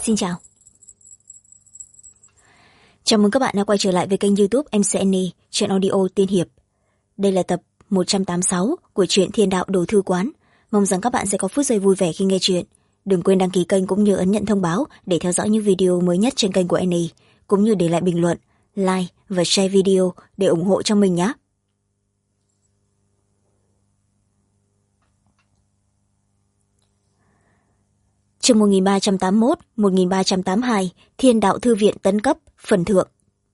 Xin chào. Chào mừng các bạn đã quay trở lại với kênh YouTube MCN truyện audio tiên hiệp. Đây là tập 186 của truyện Thiên Đạo Đồ Thư Quán. Mong rằng các bạn sẽ có phút giây vui vẻ khi nghe truyện. Đừng quên đăng ký kênh cũng như ấn nhận thông báo để theo dõi những video mới nhất trên kênh của Annie, cũng như để lại bình luận, like và share video để ủng hộ cho mình nhé. Chương 1381, 1382, Thiên Đạo Thư Viện tấn cấp, phần thượng.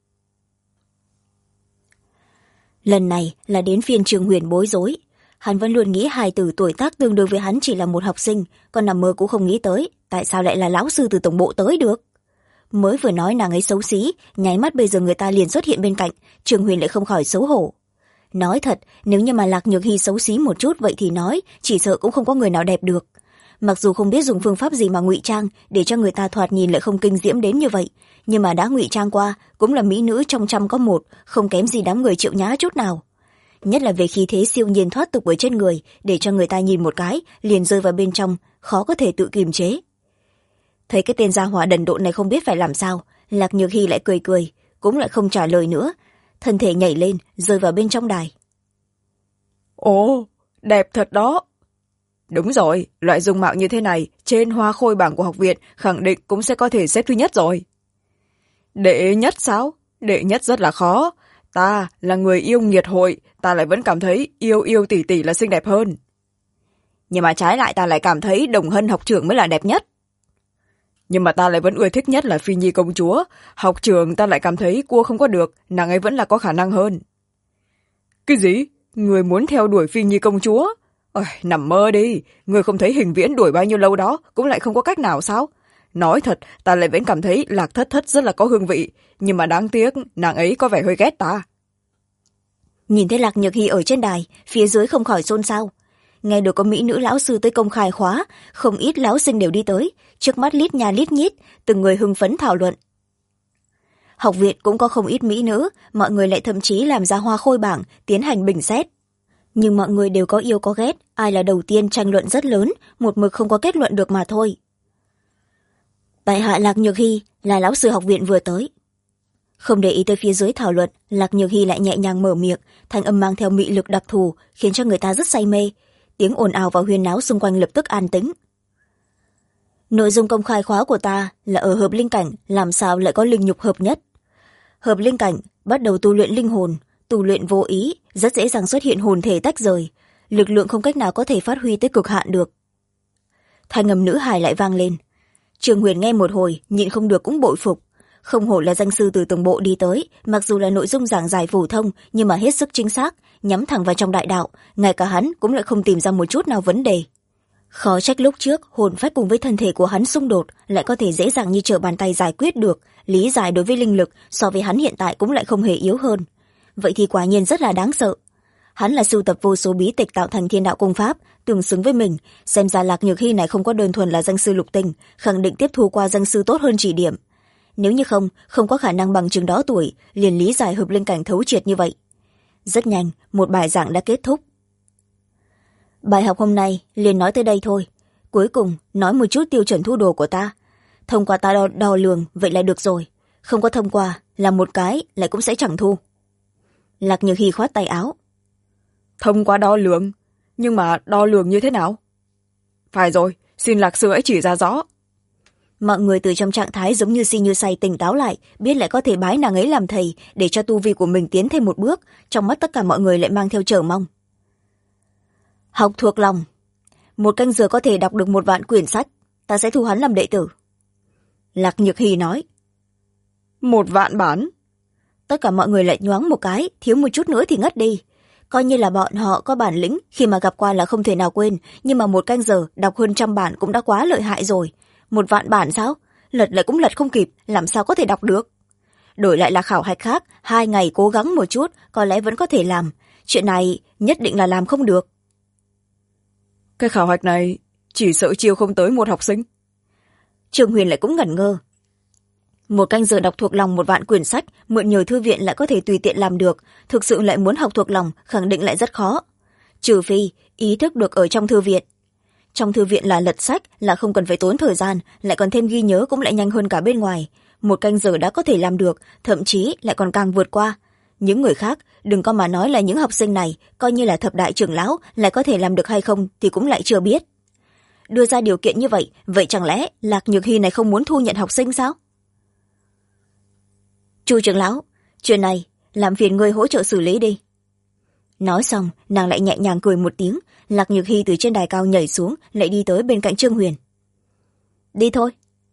Lần này là đến phiên Trường Huyền bối rối. Hắn vẫn luôn nghĩ hài tử tuổi tác tương đương với hắn chỉ là một học sinh, còn nằm mơ cũng không nghĩ tới tại sao lại là lão sư từ tổng bộ tới được. Mới vừa nói nàng ấy xấu xí, nháy mắt bây giờ người ta liền xuất hiện bên cạnh, Trường Huyền lại không khỏi xấu hổ. Nói thật, nếu như mà Lạc Nhược Hy xấu xí một chút vậy thì nói, chỉ sợ cũng không có người nào đẹp được. Mặc dù không biết dùng phương pháp gì mà ngụy trang để cho người ta thoạt nhìn lại không kinh diễm đến như vậy, nhưng mà đã ngụy trang qua cũng là mỹ nữ trong trăm có một, không kém gì đám người Triệu Nhã chút nào. Nhất là về khí thế siêu nhiên thoát tục ở trên người, để cho người ta nhìn một cái liền rơi vào bên trong, khó có thể tự kiềm chế. Thấy cái tên gia hỏa đần độn này không biết phải làm sao, Lạc Nhược Hy lại cười cười, cũng lại không trả lời nữa, thân thể nhảy lên rơi vào bên trong đài. Ồ, đẹp thật đó. Đúng rồi, loại dung mạo như thế này trên hoa khôi bảng của học viện khẳng định cũng sẽ có thể xếp thứ nhất rồi. Đệ nhất sao? Đệ nhất rất là khó. Ta là người yêu nghiệt hội, ta lại vẫn cảm thấy yêu tỷ tỷ là xinh đẹp hơn. Nhưng mà trái lại ta lại cảm thấy Đồng Hân học trưởng mới là đẹp nhất. Nhưng mà ta lại vẫn ưa thích nhất là Phi Nhi công chúa. Học trưởng ta lại cảm thấy cua không có được, nàng ấy vẫn là có khả năng hơn. Cái gì? Người muốn theo đuổi Phi Nhi công chúa? Ôi, nằm mơ đi, người không thấy Hình Viễn đuổi bao nhiêu lâu đó cũng lại không có cách nào sao? Nói thật, ta lại vẫn cảm thấy Lạc Thất Thất rất là có hương vị, nhưng mà đáng tiếc nàng ấy có vẻ hơi ghét ta. Nhìn thấy Lạc Nhược Hy ở trên đài, phía dưới không khỏi xôn xao. Nghe được có mỹ nữ lão sư tới công khai khóa, không ít lão sinh đều đi tới, trước mắt lít nha lít nhít, từng người hưng phấn thảo luận. Học viện cũng có không ít mỹ nữ, mọi người lại thậm chí làm ra hoa khôi bảng tiến hành bình xét. Nhưng mọi người đều có yêu có ghét, ai là đầu tiên tranh luận rất lớn, một mực không có kết luận được mà thôi. Tại hạ Lạc Nhược Hy là lão sư học viện vừa tới. Không để ý tới phía dưới thảo luận, Lạc Nhược Hy lại nhẹ nhàng mở miệng, thanh âm mang theo mị lực đặc thù, khiến cho người ta rất say mê. Tiếng ồn ào và huyên náo xung quanh lập tức an tĩnh. Nội dung công khai khóa của ta là ở hợp linh cảnh, làm sao lại có linh nhục hợp nhất. Hợp linh cảnh bắt đầu tu luyện linh hồn, tu luyện vô ý, rất dễ dàng xuất hiện hồn thể tách rời, lực lượng không cách nào có thể phát huy tới cực hạn được. Thanh âm nữ hài lại vang lên. Trường Huyền nghe một hồi, nhịn không được cũng bội phục. Không hổ là danh sư từ tổng bộ đi tới, mặc dù là nội dung giảng giải phổ thông, nhưng mà hết sức chính xác, nhắm thẳng vào trong đại đạo, ngay cả hắn cũng lại không tìm ra một chút nào vấn đề. Khó trách lúc trước, hồn phách cùng với thân thể của hắn xung đột, lại có thể dễ dàng như trở bàn tay giải quyết được, lý giải đối với linh lực so với hắn hiện tại cũng lại không hề yếu hơn. Vậy thì quả nhiên rất là đáng sợ. Hắn là sưu tập vô số bí tịch tạo thành thiên đạo công pháp, tương xứng với mình, xem ra Lạc Nhược Hy này không có đơn thuần là danh sư lục tình, khẳng định tiếp thu qua danh sư tốt hơn chỉ điểm. Nếu như không có khả năng bằng chừng đó tuổi, liền lý giải hợp linh cảnh thấu triệt như vậy. Rất nhanh, một bài giảng đã kết thúc. Bài học hôm nay liền nói tới đây thôi. Cuối cùng, nói một chút tiêu chuẩn thu đồ của ta. Thông qua ta đo lường, vậy là được rồi. Không có thông qua, là một cái, lại cũng sẽ chẳng thu. Lạc Nhược Hy khoát tay áo. Thông qua đo lường? Nhưng mà đo lường như thế nào? Phải rồi, xin Lạc sư hãy chỉ ra rõ. Mọi người từ trong trạng thái giống như si như say tỉnh táo lại, biết lại có thể bái nàng ấy làm thầy để cho tu vi của mình tiến thêm một bước, trong mắt tất cả mọi người lại mang theo chờ mong. Học thuộc lòng. 1 canh giờ có thể đọc được 1 vạn quyển sách, ta sẽ thu hắn làm đệ tử. Lạc Nhược Hy nói. 1 vạn bản? Tất cả mọi người lại nhoáng một cái, thiếu một chút nữa thì ngất đi. Coi như là bọn họ có bản lĩnh, khi mà gặp qua là không thể nào quên, nhưng mà 1 canh giờ đọc hơn 100 bản cũng đã quá lợi hại rồi. 1 vạn bản sao? Lật lại cũng lật không kịp, làm sao có thể đọc được? Đổi lại là khảo hạch khác, 2 ngày cố gắng một chút, có lẽ vẫn có thể làm. Chuyện này nhất định là làm không được. Cái khảo hạch này chỉ sợ chiêu không tới 1 học sinh. Trường Huyền lại cũng ngẩn ngơ. 1 canh giờ đọc thuộc lòng 1 vạn quyển sách, mượn nhờ thư viện lại có thể tùy tiện làm được, thực sự lại muốn học thuộc lòng, khẳng định lại rất khó. Trừ phi, ý thức được ở trong thư viện. trong thư viện là lật sách là không cần phải tốn thời gian, lại còn thêm ghi nhớ cũng lại nhanh hơn cả bên ngoài. 1 canh giờ đã có thể làm được, thậm chí lại còn càng vượt qua. Những người khác, đừng có mà nói là những học sinh này, coi như là thập đại trưởng lão, lại có thể làm được hay không thì cũng lại chưa biết. Đưa ra điều kiện như vậy, vậy chẳng lẽ Lạc Nhược Hy này không muốn thu nhận học sinh sao? Chu trưởng lão, chuyện này làm phiền ngươi hỗ trợ xử lý đi. Nói xong, nàng lại nhẹ nhàng cười một tiếng. Lạc Nhược Hy từ trên đài cao nhảy xuống, lại đi tới bên cạnh Trương Huyền. Đi thôi.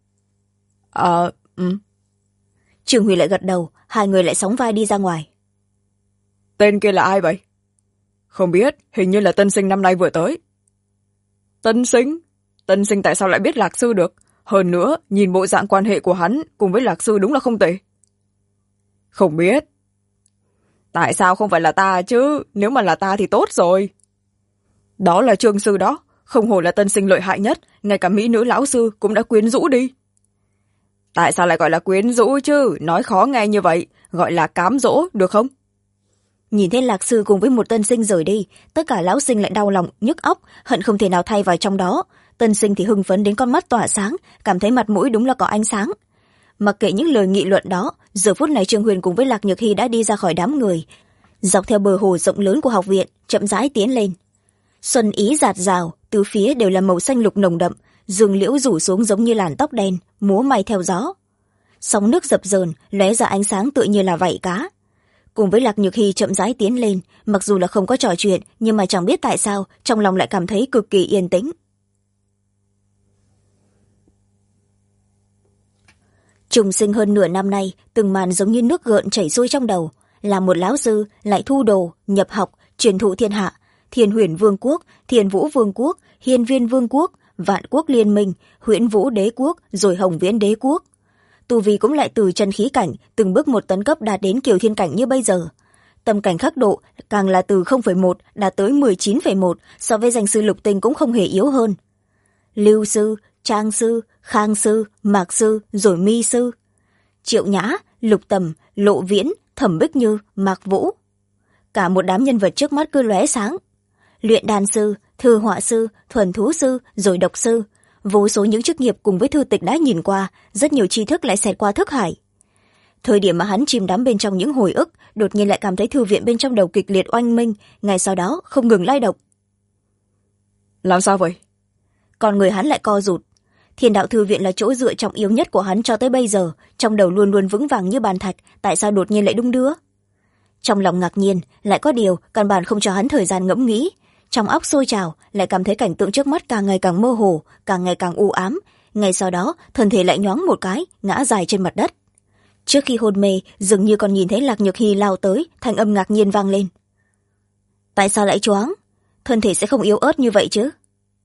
Trương Huyền lại gật đầu, hai người lại sóng vai đi ra ngoài. Tên kia là ai vậy? Không biết, hình như là tân sinh năm nay vừa tới. Tân sinh? Tân sinh tại sao lại biết Lạc sư được? Hơn nữa, nhìn bộ dạng quan hệ của hắn cùng với Lạc sư đúng là không tệ. Không biết. Tại sao không phải là ta chứ? Nếu mà là ta thì tốt rồi. Đó là Trương sư đó, không hổ là tân sinh lợi hại nhất, ngay cả mỹ nữ lão sư cũng đã quyến rũ đi. Tại sao lại gọi là quyến rũ chứ? Nói khó nghe như vậy, gọi là cám dỗ, được không? Nhìn thấy Lạc sư cùng với một tân sinh rời đi, tất cả lão sinh lại đau lòng, nhức óc, hận không thể nào thay vào trong đó. Tân sinh thì hưng phấn đến con mắt tỏa sáng, cảm thấy mặt mũi đúng là có ánh sáng. Mặc kệ những lời nghị luận đó, giờ phút này Trương Huyền cùng với Lạc Nhược Hy đã đi ra khỏi đám người, dọc theo bờ hồ rộng lớn của học viện, chậm rãi tiến lên. Xuân ý rạt rào, tứ phía đều là màu xanh lục nồng đậm, rừng liễu rủ xuống giống như làn tóc đen, múa may theo gió. Sóng nước dập dờn, lóe ra ánh sáng tựa như là vảy cá. Cùng với Lạc Nhược Hy chậm rãi tiến lên, mặc dù là không có trò chuyện, nhưng mà chẳng biết tại sao, trong lòng lại cảm thấy cực kỳ yên tĩnh. Trùng sinh hơn nửa năm nay, từng màn giống như nước gợn chảy xuôi trong đầu. Là một lão sư, lại thu đồ, nhập học, truyền thụ thiên hạ. Thiên Huyền Vương quốc, Thiên Vũ Vương quốc, Hiên Viên Vương quốc, Vạn Quốc Liên minh, Huyễn Vũ Đế quốc, rồi Hồng Viễn Đế quốc. Tu vi cũng lại từ chân khí cảnh, từng bước một tấn cấp đạt đến kiều thiên cảnh như bây giờ. Tâm cảnh khắc độ càng là từ 0,1 đạt tới 19,1, so với danh sư lục tinh cũng không hề yếu hơn. Lưu sư, Trang sư, Khang sư, Mạc sư, rồi Mi sư. Triệu Nhã, Lục Tầm, Lộ Viễn, Thẩm Bích Như, Mạc Vũ. Cả một đám nhân vật trước mắt cứ lóe sáng. Luyện đan sư, thư họa sư, thuần thú sư, rồi độc sư. Vô số những chức nghiệp cùng với thư tịch đã nhìn qua, rất nhiều tri thức lại xẹt qua thức hải. Thời điểm mà hắn chìm đắm bên trong những hồi ức, đột nhiên lại cảm thấy thư viện bên trong đầu kịch liệt oanh minh, ngay sau đó không ngừng lay động. Làm sao vậy? Còn người hắn lại co rụt. Thiên đạo thư viện là chỗ dựa trọng yếu nhất của hắn cho tới bây giờ, trong đầu luôn luôn vững vàng như bàn thạch, tại sao đột nhiên lại đung đưa? Trong lòng ngạc nhiên, lại có điều căn bản không cho hắn thời gian ngẫm nghĩ. Trong óc sôi trào, lại cảm thấy cảnh tượng trước mắt càng ngày càng mơ hồ, càng ngày càng u ám. Ngay sau đó, thân thể lại nhoáng một cái, ngã dài trên mặt đất. Trước khi hôn mê, dường như còn nhìn thấy Lạc Nhược Hy lao tới, thanh âm ngạc nhiên vang lên. Tại sao lại choáng? Thân thể sẽ không yếu ớt như vậy chứ?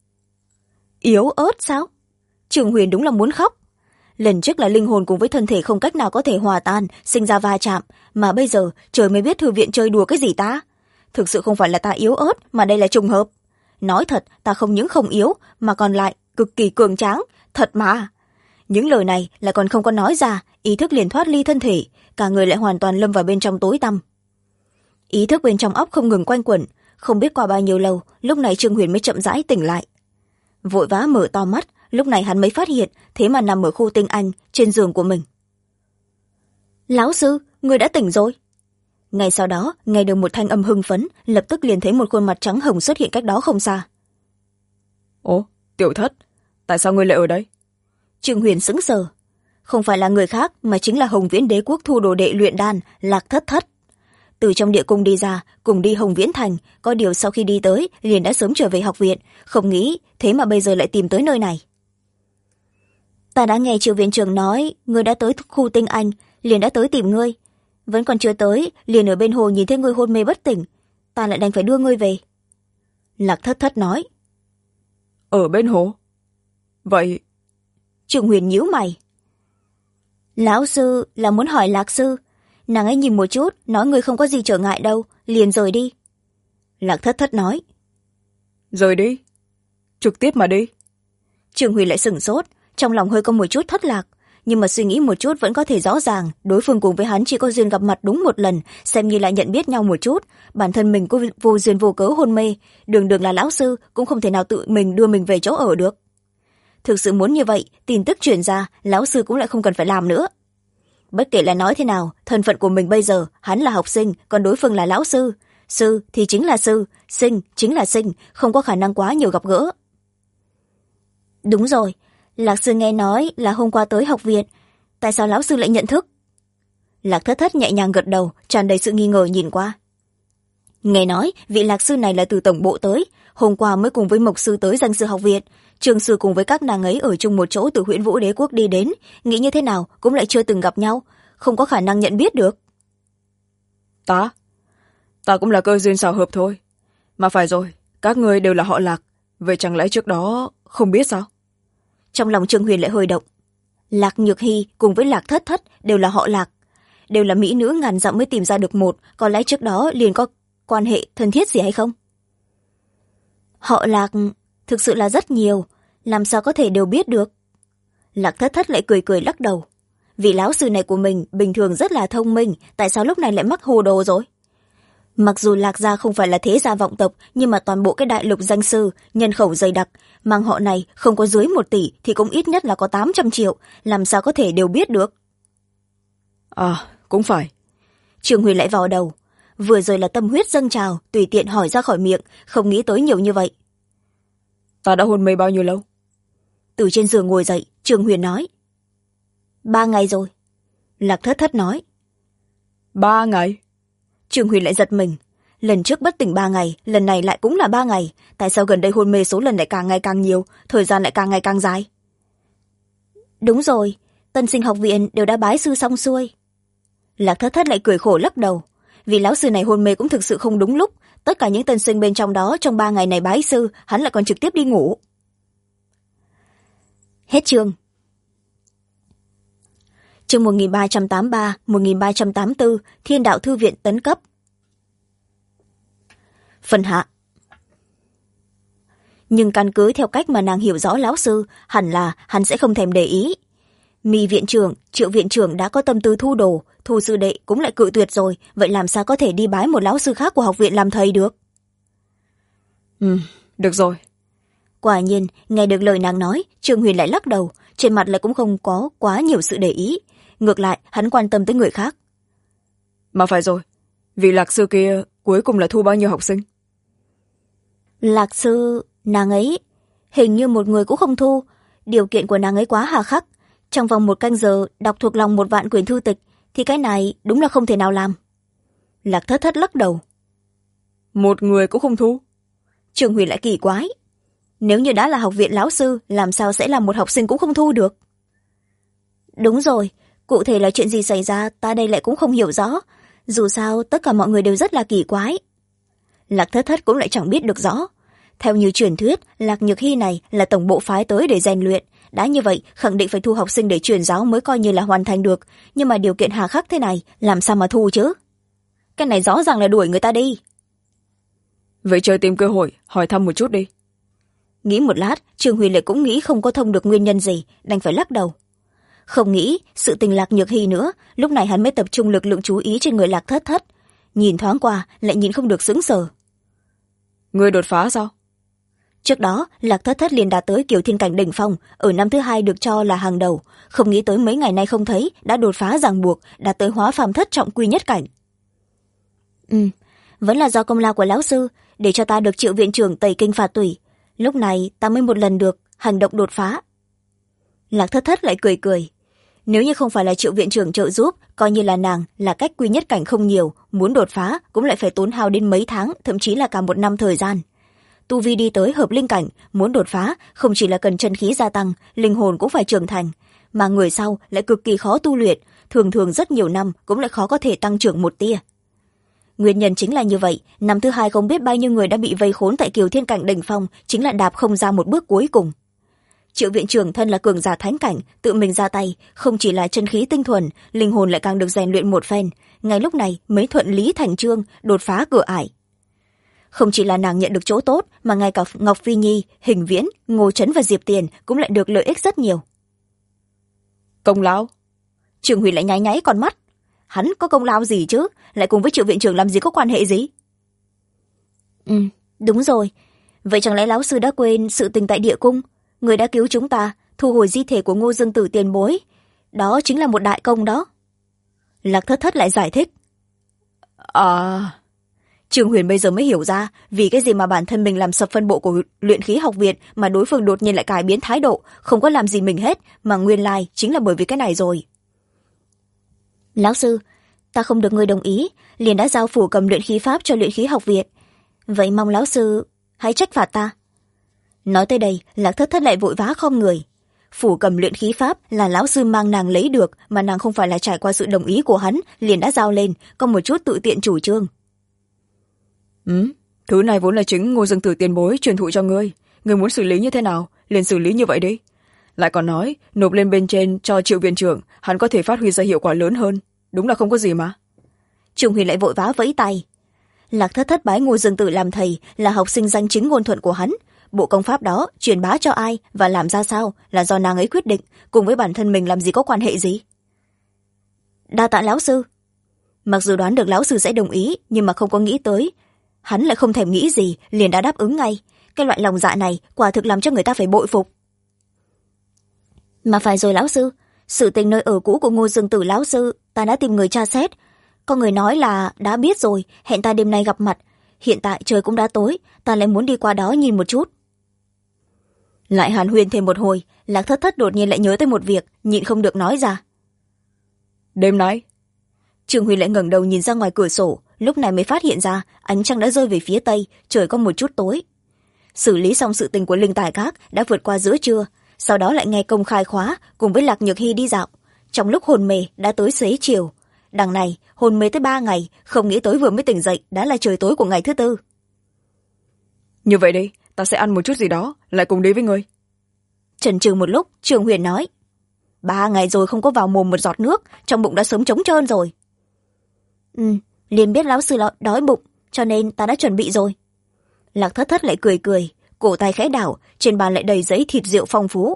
Yếu ớt sao? Trường Huyền đúng là muốn khóc. Lần trước là linh hồn cùng với thân thể không cách nào có thể hòa tan, sinh ra va chạm, mà bây giờ trời mới biết thư viện chơi đùa cái gì ta. Thực sự không phải là ta yếu ớt, mà đây là trùng hợp. Nói thật, ta không những không yếu, mà còn lại cực kỳ cường tráng, thật mà. Những lời này lại còn không có nói ra, ý thức liền thoát ly thân thể, cả người lại hoàn toàn lâm vào bên trong tối tăm. Ý thức bên trong óc không ngừng quanh quẩn, không biết qua bao nhiêu lâu, lúc này Trương Huyền mới chậm rãi tỉnh lại. Vội vã mở to mắt, lúc này hắn mới phát hiện, thế mà nằm ở khu tinh anh, trên giường của mình. Lão sư, người đã tỉnh rồi. Ngay sau đó, nghe được một thanh âm hưng phấn, lập tức liền thấy một khuôn mặt trắng hồng xuất hiện cách đó không xa. Ồ, Tiểu Thất, tại sao ngươi lại ở đây? Trương Huyền sững sờ. Không phải là người khác, mà chính là Hồng Viễn Đế quốc thu đồ đệ luyện đan, Lạc Thất Thất. Từ trong địa cung đi ra, cùng đi Hồng Viễn thành, có điều sau khi đi tới, liền đã sớm trở về học viện, không nghĩ, thế mà bây giờ lại tìm tới nơi này. Ta đã nghe Triệu viện trưởng nói, ngươi đã tới khu tinh anh, liền đã tới tìm ngươi. Vẫn còn chưa tới, liền ở bên hồ nhìn thấy ngươi hôn mê bất tỉnh, ta lại đành phải đưa ngươi về. Lạc Thất Thất nói. Ở bên hồ? Vậy... Trương Huyền nhíu mày. Lão sư là muốn hỏi Lạc sư. Nàng ấy nhìn một chút, nói ngươi không có gì trở ngại đâu, liền rời đi. Lạc Thất Thất nói. Rời đi? Trực tiếp mà đi. Trương Huyền lại sửng sốt, trong lòng hơi có một chút thất lạc. nhưng mà suy nghĩ một chút vẫn có thể rõ ràng đối phương cùng với hắn chỉ có duyên gặp mặt đúng một lần, xem như lại nhận biết nhau một chút. Bản thân mình có vô duyên vô cớ hôn mê, đường đường là lão sư cũng không thể nào tự mình đưa mình về chỗ ở được. Thực sự muốn như vậy, tin tức truyền ra, lão sư cũng lại không cần phải làm nữa. Bất kể là nói thế nào, thân phận của mình bây giờ, hắn là học sinh, còn đối phương là lão sư. Sư thì chính là sư, sinh chính là sinh, không có khả năng quá nhiều gặp gỡ. Đúng rồi, Lạc sư nghe nói là hôm qua tới học viện, tại sao lão sư lại nhận thức? Lạc Thất Thất nhẹ nhàng gật đầu, tràn đầy sự nghi ngờ nhìn qua. Nghe nói vị Lạc sư này là từ tổng bộ tới, hôm qua mới cùng với Mộc sư tới danh sư học viện, Trường sư cùng với các nàng ấy ở chung một chỗ từ Huyễn Vũ Đế quốc đi đến, nghĩ như thế nào cũng lại chưa từng gặp nhau, không có khả năng nhận biết được. Ta cũng là cơ duyên xào hợp thôi. Mà phải rồi, các ngươi đều là họ Lạc, vậy chẳng lẽ trước đó không biết sao? Trong lòng Trương Huyền lại hơi động. Lạc Nhược Hy cùng với Lạc Thất Thất đều là họ Lạc, đều là mỹ nữ ngàn dặm mới tìm ra được một, có lẽ trước đó liền có quan hệ thân thiết gì hay không? Họ Lạc thực sự là rất nhiều, làm sao có thể đều biết được? Lạc Thất Thất lại cười cười lắc đầu. Vị lão sư này của mình bình thường rất là thông minh, tại sao lúc này lại mắc hồ đồ rồi? Mặc dù Lạc gia không phải là thế gia vọng tộc, nhưng mà toàn bộ cái đại lục danh sư, nhân khẩu dày đặc, mang họ này không có dưới 1 tỷ thì cũng ít nhất là có 800 triệu, làm sao có thể đều biết được? Cũng phải. Trường Huyền lại vào đầu. Vừa rồi là tâm huyết dâng trào, tùy tiện hỏi ra khỏi miệng, không nghĩ tới nhiều như vậy. Ta đã hôn mê bao nhiêu lâu? Từ trên giường ngồi dậy, Trường Huyền nói. 3 ngày rồi. Lạc Thất Thất nói. 3 ngày? Trường Huyền lại giật mình. Lần trước bất tỉnh 3 ngày, lần này lại cũng là 3 ngày. Tại sao gần đây hôn mê số lần lại càng ngày càng nhiều, thời gian lại càng ngày càng dài? Đúng rồi, tân sinh học viện đều đã bái sư xong xuôi. Lạc Thất Thất lại cười khổ lắc đầu. Vì lão sư này hôn mê cũng thực sự không đúng lúc. Tất cả những tân sinh bên trong đó trong 3 ngày này bái sư, hắn lại còn trực tiếp đi ngủ. Hết chương. Chương 1383, 1384, Thiên đạo thư viện tấn cấp. Phần hạ. Nhưng căn cứ theo cách mà nàng hiểu rõ lão sư, hẳn là hắn sẽ không thèm để ý. Mi viện trưởng, Triệu viện trưởng đã có tâm tư thu đồ, thu sư đệ cũng lại cự tuyệt rồi, vậy làm sao có thể đi bái một lão sư khác của học viện làm thầy được? Được rồi. Quả nhiên, nghe được lời nàng nói, Trương Huyền lại lắc đầu, trên mặt lại cũng không có quá nhiều sự để ý. Ngược lại, hắn quan tâm tới người khác. Mà phải rồi, vị Lạc sư kia cuối cùng là thu bao nhiêu học sinh? Lạc sư, nàng ấy, hình như một người cũng không thu. Điều kiện của nàng ấy quá hà khắc. Trong vòng 1 canh giờ đọc thuộc lòng 1 vạn quyển thư tịch, thì cái này đúng là không thể nào làm. Lạc Thất Thất lắc đầu. 1 người cũng không thu? Trường Huyền lại kỳ quái. Nếu như đã là học viện lão sư, làm sao sẽ là một học sinh cũng không thu được? Đúng rồi, cụ thể là chuyện gì xảy ra ta đây lại cũng không hiểu rõ. Dù sao tất cả mọi người đều rất là kỳ quái. Lạc Thất Thất cũng lại chẳng biết được rõ. Theo như truyền thuyết, Lạc Nhược Hy này là tổng bộ phái tới để rèn luyện. Đã như vậy, khẳng định phải thu học sinh để truyền giáo mới coi như là hoàn thành được. Nhưng mà điều kiện hà khắc thế này, làm sao mà thu chứ? Cái này rõ ràng là đuổi người ta đi. Vậy chờ tìm cơ hội, hỏi thăm một chút đi. Nghĩ một lát, Trường Huyền lại cũng nghĩ không có thông được nguyên nhân gì, đành phải lắc đầu. Không nghĩ sự tình Lạc Nhược Hy nữa, lúc này hắn mới tập trung lực lượng chú ý trên người Lạc Thất Thất. Nhìn thoáng qua, lại nhìn không được sững sờ. Ngươi đột phá sao? Trước đó, Lạc Thất Thất liền đạt tới Kiều Thiên cảnh đỉnh phong, ở năm thứ 2 được cho là hàng đầu. Không nghĩ tới mấy ngày nay không thấy, đã đột phá ràng buộc, đạt tới hóa phàm thất trọng quy nhất cảnh. Vẫn là do công lao của lão sư, để cho ta được Triệu viện trưởng tẩy kinh phạt tủy. Lúc này ta mới một lần được hành động đột phá. Lạc Thất Thất lại cười cười. Nếu như không phải là Triệu viện trưởng trợ giúp, coi như là nàng là cách quy nhất cảnh không nhiều, muốn đột phá cũng lại phải tốn hao đến mấy tháng, thậm chí là cả 1 năm thời gian. Tu vi đi tới hợp linh cảnh, muốn đột phá không chỉ là cần chân khí gia tăng, linh hồn cũng phải trưởng thành, mà người sau lại cực kỳ khó tu luyện, thường thường rất nhiều năm cũng lại khó có thể tăng trưởng một tia. Nguyên nhân chính là như vậy, năm thứ 2 không biết bao nhiêu người đã bị vây khốn tại Kiều Thiên cảnh đỉnh phong, chính là đạp không ra một bước cuối cùng. Triệu viện trưởng thân là cường giả thánh cảnh, tự mình ra tay, không chỉ là chân khí tinh thuần, linh hồn lại càng được rèn luyện một phen, ngay lúc này mới thuận lý thành chương, đột phá cửa ải. Không chỉ là nàng nhận được chỗ tốt, mà ngay cả Ngọc Phi Nhi, Hình Viễn, Ngô Trấn và Diệp Tiền cũng lại được lợi ích rất nhiều. Công lao? Trường Huyền lại nháy nháy con mắt. Hắn có công lao gì chứ, lại cùng với Triệu viện trưởng làm gì có quan hệ gì? Đúng rồi. Vậy chẳng lẽ lão sư đã quên sự tình tại địa cung, người đã cứu chúng ta, thu hồi di thể của Ngô Dương Tử tiền bối, đó chính là một đại công đó. Lạc Thất Thất lại giải thích. Trường Huyền bây giờ mới hiểu ra vì cái gì mà bản thân mình làm sập phân bộ của luyện khí học viện mà đối phương đột nhiên lại cải biến thái độ, không có làm gì mình hết, mà nguyên lai chính là bởi vì cái này rồi. Lão sư, ta không được người đồng ý, liền đã giao phủ cầm luyện khí pháp cho luyện khí học viện. Vậy mong lão sư hãy trách phạt ta. Nói tới đây, Lạc Thất Thất lại vội vã khom người. Phủ cầm luyện khí pháp là lão sư mang nàng lấy được, mà nàng không phải là trải qua sự đồng ý của hắn, liền đã giao lên, có một chút tự tiện chủ trương. Thứ này vốn là chính Ngô Dương Tử tiền bối truyền thụ cho ngươi. Ngươi muốn xử lý như thế nào, liền xử lý như vậy đi. Lại còn nói, nộp lên bên trên cho Triệu viện trưởng, hắn có thể phát huy ra hiệu quả lớn hơn. Đúng là không có gì mà. Trường Huyền lại vội vã vẫy tay. Lạc Thất Thất bái Ngô Dương Tử làm thầy, là học sinh danh chính ngôn thuận của hắn. Bộ công pháp đó truyền bá cho ai và làm ra sao là do nàng ấy quyết định, cùng với bản thân mình làm gì có quan hệ gì. Đa tạ lão sư. Mặc dù đoán được lão sư sẽ đồng ý, nhưng mà không có nghĩ tới hắn lại không thèm nghĩ gì liền đã đáp ứng ngay. Cái loại lòng dạ này quả thực làm cho người ta phải bội phục. Mà phải rồi lão sư, sự tình nơi ở cũ của Ngô Dương Tử lão sư ta đã tìm người tra xét. Có người nói là đã biết rồi, hẹn ta đêm nay gặp mặt. Hiện tại trời cũng đã tối, ta lại muốn đi qua đó nhìn một chút. Lại hàn huyên thêm một hồi, Lạc Thất Thất đột nhiên lại nhớ tới một việc, nhịn không được nói ra. Đêm nay? Trường Huy lại ngẩng đầu nhìn ra ngoài cửa sổ, lúc này mới phát hiện ra ánh trăng đã rơi về phía tây, trời có một chút tối. Xử lý xong sự tình của Linh Tài Các đã vượt qua giữa trưa, sau đó lại nghe công khai khóa cùng với Lạc Nhược Hy đi dạo. Trong lúc hồn mê đã tới xế chiều. Đằng này hồn mê tới 3 ngày, không nghĩ tới vừa mới tỉnh dậy đã là trời tối của ngày thứ 4. Như vậy đi, ta sẽ ăn một chút gì đó, lại cùng đi với ngươi. Chần chừ một lúc, Trường Huyền nói. 3 ngày rồi không có vào mồm một giọt nước, trong bụng đã sớm trống trơn rồi. Liền biết lão sư đói bụng, cho nên ta đã chuẩn bị rồi. Lạc Thất Thất lại cười cười, cổ tay khẽ đảo, trên bàn lại đầy giấy thịt rượu phong phú.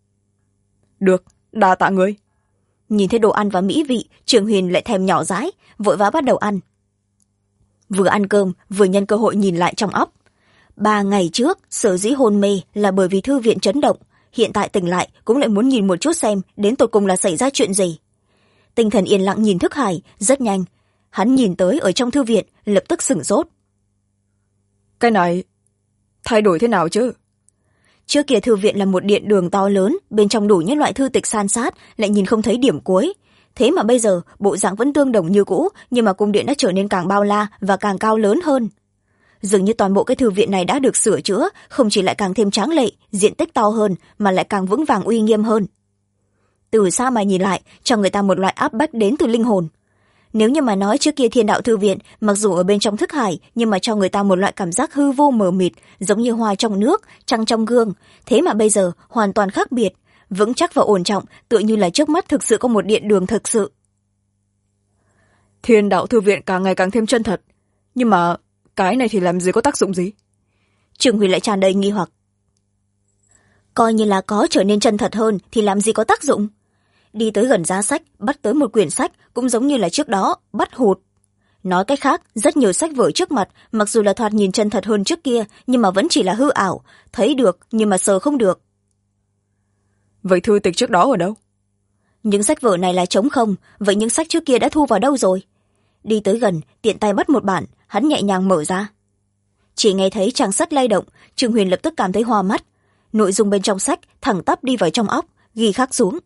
Được, đa tạ ngươi. Nhìn thấy đồ ăn và mỹ vị, Trường Huyền lại thèm nhỏ dãi, vội vã bắt đầu ăn. Vừa ăn cơm, vừa nhân cơ hội nhìn lại trong óc. 3 ngày trước, sở dĩ hôn mê là bởi vì thư viện chấn động, hiện tại tỉnh lại cũng lại muốn nhìn một chút xem đến tột cùng là xảy ra chuyện gì. Tinh thần yên lặng nhìn Thức Hải, rất nhanh. Hắn nhìn tới ở trong thư viện, lập tức sửng sốt. Cái này thay đổi thế nào chứ? Trước kia thư viện là một điện đường to lớn, bên trong đủ những loại thư tịch san sát, lại nhìn không thấy điểm cuối. Thế mà bây giờ, bộ dạng vẫn tương đồng như cũ, nhưng mà cung điện đã trở nên càng bao la và càng cao lớn hơn. Dường như toàn bộ cái thư viện này đã được sửa chữa, không chỉ lại càng thêm tráng lệ, diện tích to hơn, mà lại càng vững vàng uy nghiêm hơn. Từ xa mà nhìn lại, cho người ta một loại áp bách đến từ linh hồn. Nếu như mà nói trước kia Thiên Đạo thư viện, mặc dù ở bên trong Thức Hải, nhưng mà cho người ta một loại cảm giác hư vô mờ mịt, giống như hoa trong nước, trăng trong gương. Thế mà bây giờ, hoàn toàn khác biệt, vững chắc và ổn trọng, tựa như là trước mắt thực sự có một điện đường thực sự. Thiên Đạo thư viện càng ngày càng thêm chân thật. Nhưng mà cái này thì làm gì có tác dụng gì? Trường Huy lại tràn đầy nghi hoặc. Coi như là có trở nên chân thật hơn thì làm gì có tác dụng? Đi tới gần giá sách, bắt tới một quyển sách cũng giống như là trước đó, bắt hụt. Nói cách khác, rất nhiều sách vở trước mặt, mặc dù là thoạt nhìn chân thật hơn trước kia, nhưng mà vẫn chỉ là hư ảo, thấy được nhưng mà sờ không được. Vậy thư tịch trước đó ở đâu? Những sách vở này là trống không, vậy những sách trước kia đã thu vào đâu rồi? Đi tới gần, tiện tay bắt một bản, hắn nhẹ nhàng mở ra. Chỉ nghe thấy trang sách lay động, Trường Huyền lập tức cảm thấy hoa mắt. Nội dung bên trong sách thẳng tắp đi vào trong óc, ghi khắc xuống.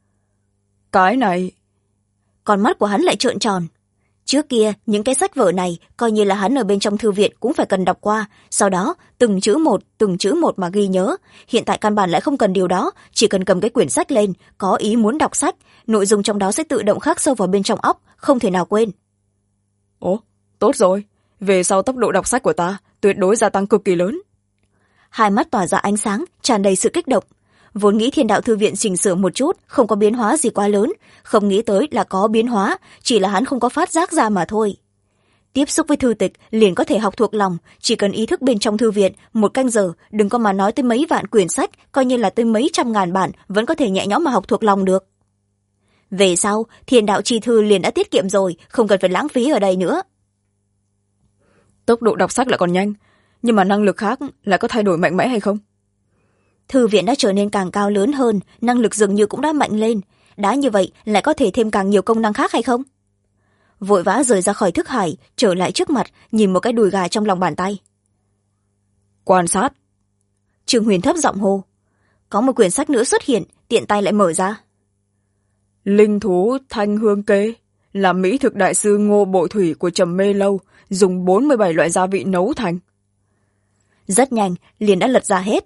Cái này... Con mắt của hắn lại trợn tròn. Trước kia, những cái sách vở này, coi như là hắn ở bên trong thư viện cũng phải cần đọc qua, sau đó từng chữ một mà ghi nhớ. Hiện tại căn bản lại không cần điều đó, chỉ cần cầm cái quyển sách lên, có ý muốn đọc sách, nội dung trong đó sẽ tự động khắc sâu vào bên trong óc, không thể nào quên. Ồ, tốt rồi. Về sau tốc độ đọc sách của ta tuyệt đối gia tăng cực kỳ lớn. Hai mắt tỏa ra ánh sáng, tràn đầy sự kích động. Vốn nghĩ Thiên Đạo thư viện chỉnh sửa một chút, không có biến hóa gì quá lớn, không nghĩ tới là có biến hóa, chỉ là hắn không có phát giác ra mà thôi. Tiếp xúc với thư tịch liền có thể học thuộc lòng, chỉ cần ý thức bên trong thư viện 1 canh giờ, đừng có mà nói tới mấy vạn quyển sách, coi như là tới mấy trăm ngàn bản vẫn có thể nhẹ nhõm mà học thuộc lòng được. về sau thiên đạo chi thư liền đã tiết kiệm rồi, không cần phải lãng phí ở đây nữa. Tốc độ đọc sách lại còn nhanh, nhưng mà năng lực khác lại có thay đổi mạnh mẽ hay không? Thư viện đã trở nên càng cao lớn hơn, năng lực dường như cũng đã mạnh lên. Đã như vậy lại có thể thêm càng nhiều công năng khác hay không? Vội vã rời ra khỏi thức hải, trở lại trước mặt, nhìn một cái đùi gà trong lòng bàn tay. Quan sát. Trương Huyền thấp giọng hô. Có một quyển sách nữa xuất hiện, tiện tay lại mở ra. Linh thú thanh hương kê là mỹ thực đại sư Ngô Bội Thủy của Trầm Mê Lâu dùng 47 loại gia vị nấu thành. Rất nhanh liền đã lật ra hết.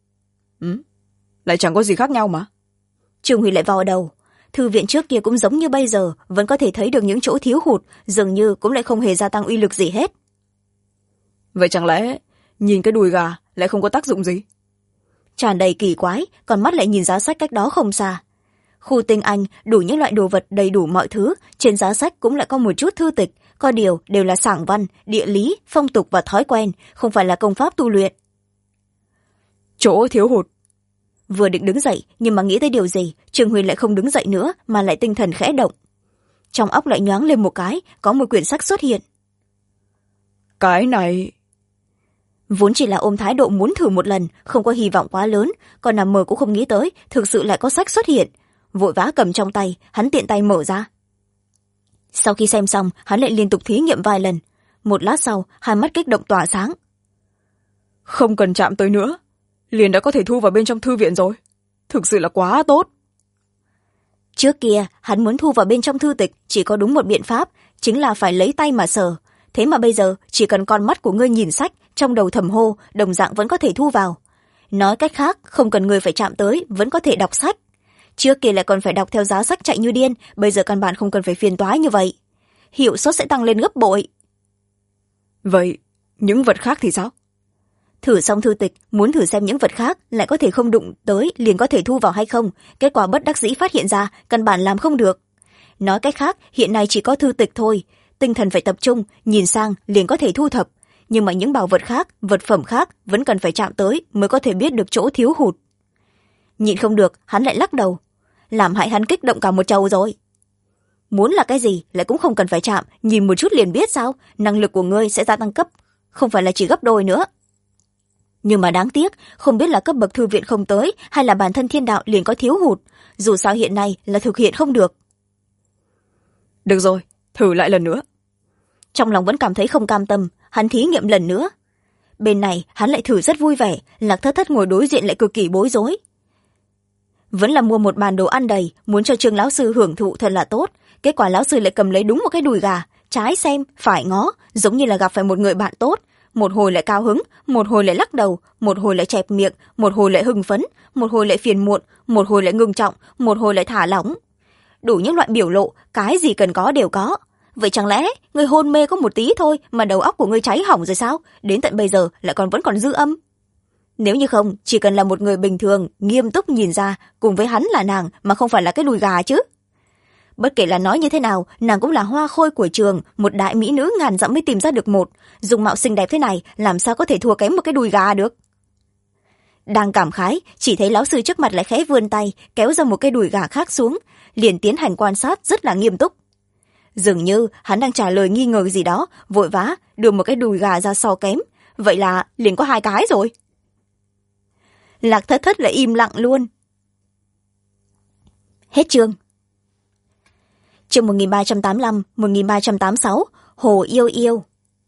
Lại chẳng có gì khác nhau mà. Trương Huyền lại vò đầu. Thư viện trước kia cũng giống như bây giờ, vẫn có thể thấy được những chỗ thiếu hụt, dường như cũng lại không hề gia tăng uy lực gì hết. Vậy chẳng lẽ nhìn cái đùi gà lại không có tác dụng gì? Tràn đầy kỳ quái, còn mắt lại nhìn giá sách cách đó không xa. Khu tinh anh đủ những loại đồ vật, đầy đủ mọi thứ, trên giá sách cũng lại có một chút thư tịch, có điều đều là sảng văn, địa lý, phong tục và thói quen, không phải là công pháp tu luyện. Chỗ thiếu hụt. Vừa định đứng dậy, nhưng mà nghĩ tới điều gì, Trương Huyền lại không đứng dậy nữa, mà lại tinh thần khẽ động. Trong óc lại nhoáng lên một cái, có một quyển sách xuất hiện. Cái này... Vốn chỉ là ôm thái độ muốn thử một lần, không có hy vọng quá lớn, còn nằm mơ cũng không nghĩ tới, thực sự lại có sách xuất hiện. Vội vã cầm trong tay, hắn tiện tay mở ra. Sau khi xem xong, hắn lại liên tục thí nghiệm vài lần. Một lát sau, hai mắt kích động tỏa sáng. Không cần chạm tới nữa, liền đã có thể thu vào bên trong thư viện rồi. Thực sự là quá tốt. Trước kia, hắn muốn thu vào bên trong thư tịch chỉ có đúng một biện pháp, chính là phải lấy tay mà sờ. Thế mà bây giờ, chỉ cần con mắt của ngươi nhìn sách, trong đầu thầm hô, đồng dạng vẫn có thể thu vào. Nói cách khác, không cần ngươi phải chạm tới, vẫn có thể đọc sách. Trước kia lại còn phải đọc theo giá sách chạy như điên, bây giờ căn bản không cần phải phiền toái như vậy. Hiệu suất sẽ tăng lên gấp bội. Vậy, những vật khác thì sao? Thử xong thư tịch, muốn thử xem những vật khác lại có thể không đụng tới liền có thể thu vào hay không, kết quả bất đắc dĩ phát hiện ra căn bản làm không được. Nói cách khác, hiện nay chỉ có thư tịch thôi, tinh thần phải tập trung, nhìn sang liền có thể thu thập, nhưng mà những bảo vật khác, vật phẩm khác vẫn cần phải chạm tới mới có thể biết được chỗ thiếu hụt. Nhịn không được, hắn lại lắc đầu, làm hại hắn kích động cả một chầu rồi. Muốn là cái gì lại cũng không cần phải chạm, nhìn một chút liền biết sao, năng lực của ngươi sẽ gia tăng cấp, không phải là chỉ gấp đôi nữa. Nhưng mà đáng tiếc, không biết là cấp bậc thư viện không tới hay là bản thân thiên đạo liền có thiếu hụt, dù sao hiện nay là thực hiện không được. Được rồi, thử lại lần nữa. Trong lòng vẫn cảm thấy không cam tâm, hắn thí nghiệm lần nữa. Bên này hắn lại thử rất vui vẻ, Lạc Thất Thất ngồi đối diện lại cực kỳ bối rối. Vẫn là mua một bàn đồ ăn đầy, muốn cho Trương lão sư hưởng thụ thật là tốt, kết quả lão sư lại cầm lấy đúng một cái đùi gà, trái xem phải ngó, giống như là gặp phải một người bạn tốt, một hồi lại cao hứng, một hồi lại lắc đầu, một hồi lại chẹp miệng, một hồi lại hưng phấn, một hồi lại phiền muộn, một hồi lại ngưng trọng, một hồi lại thả lỏng. Đủ những loại biểu lộ, cái gì cần có đều có. Vậy chẳng lẽ người hôn mê có một tí thôi mà đầu óc của người cháy hỏng rồi sao, đến tận bây giờ lại vẫn còn dư âm? Nếu như không, chỉ cần là một người bình thường nghiêm túc nhìn ra cùng với hắn là nàng mà không phải là cái đùi gà chứ. Bất kể là nói như thế nào, nàng cũng là hoa khôi của trường, một đại mỹ nữ ngàn dặm mới tìm ra được một, dung mạo xinh đẹp thế này làm sao có thể thua kém một cái đùi gà được. Đang cảm khái, chỉ thấy lão sư trước mặt lại khẽ vươn tay kéo ra một cái đùi gà khác xuống, liền tiến hành quan sát rất là nghiêm túc. Dường như hắn đang trả lời nghi ngờ gì đó, vội vã đưa một cái đùi gà ra so kém, vậy là liền có hai cái rồi. Lạc Thất Thất lại im lặng luôn. Hết chương. Chương 1385, 1386, Hồ Yêu Yêu.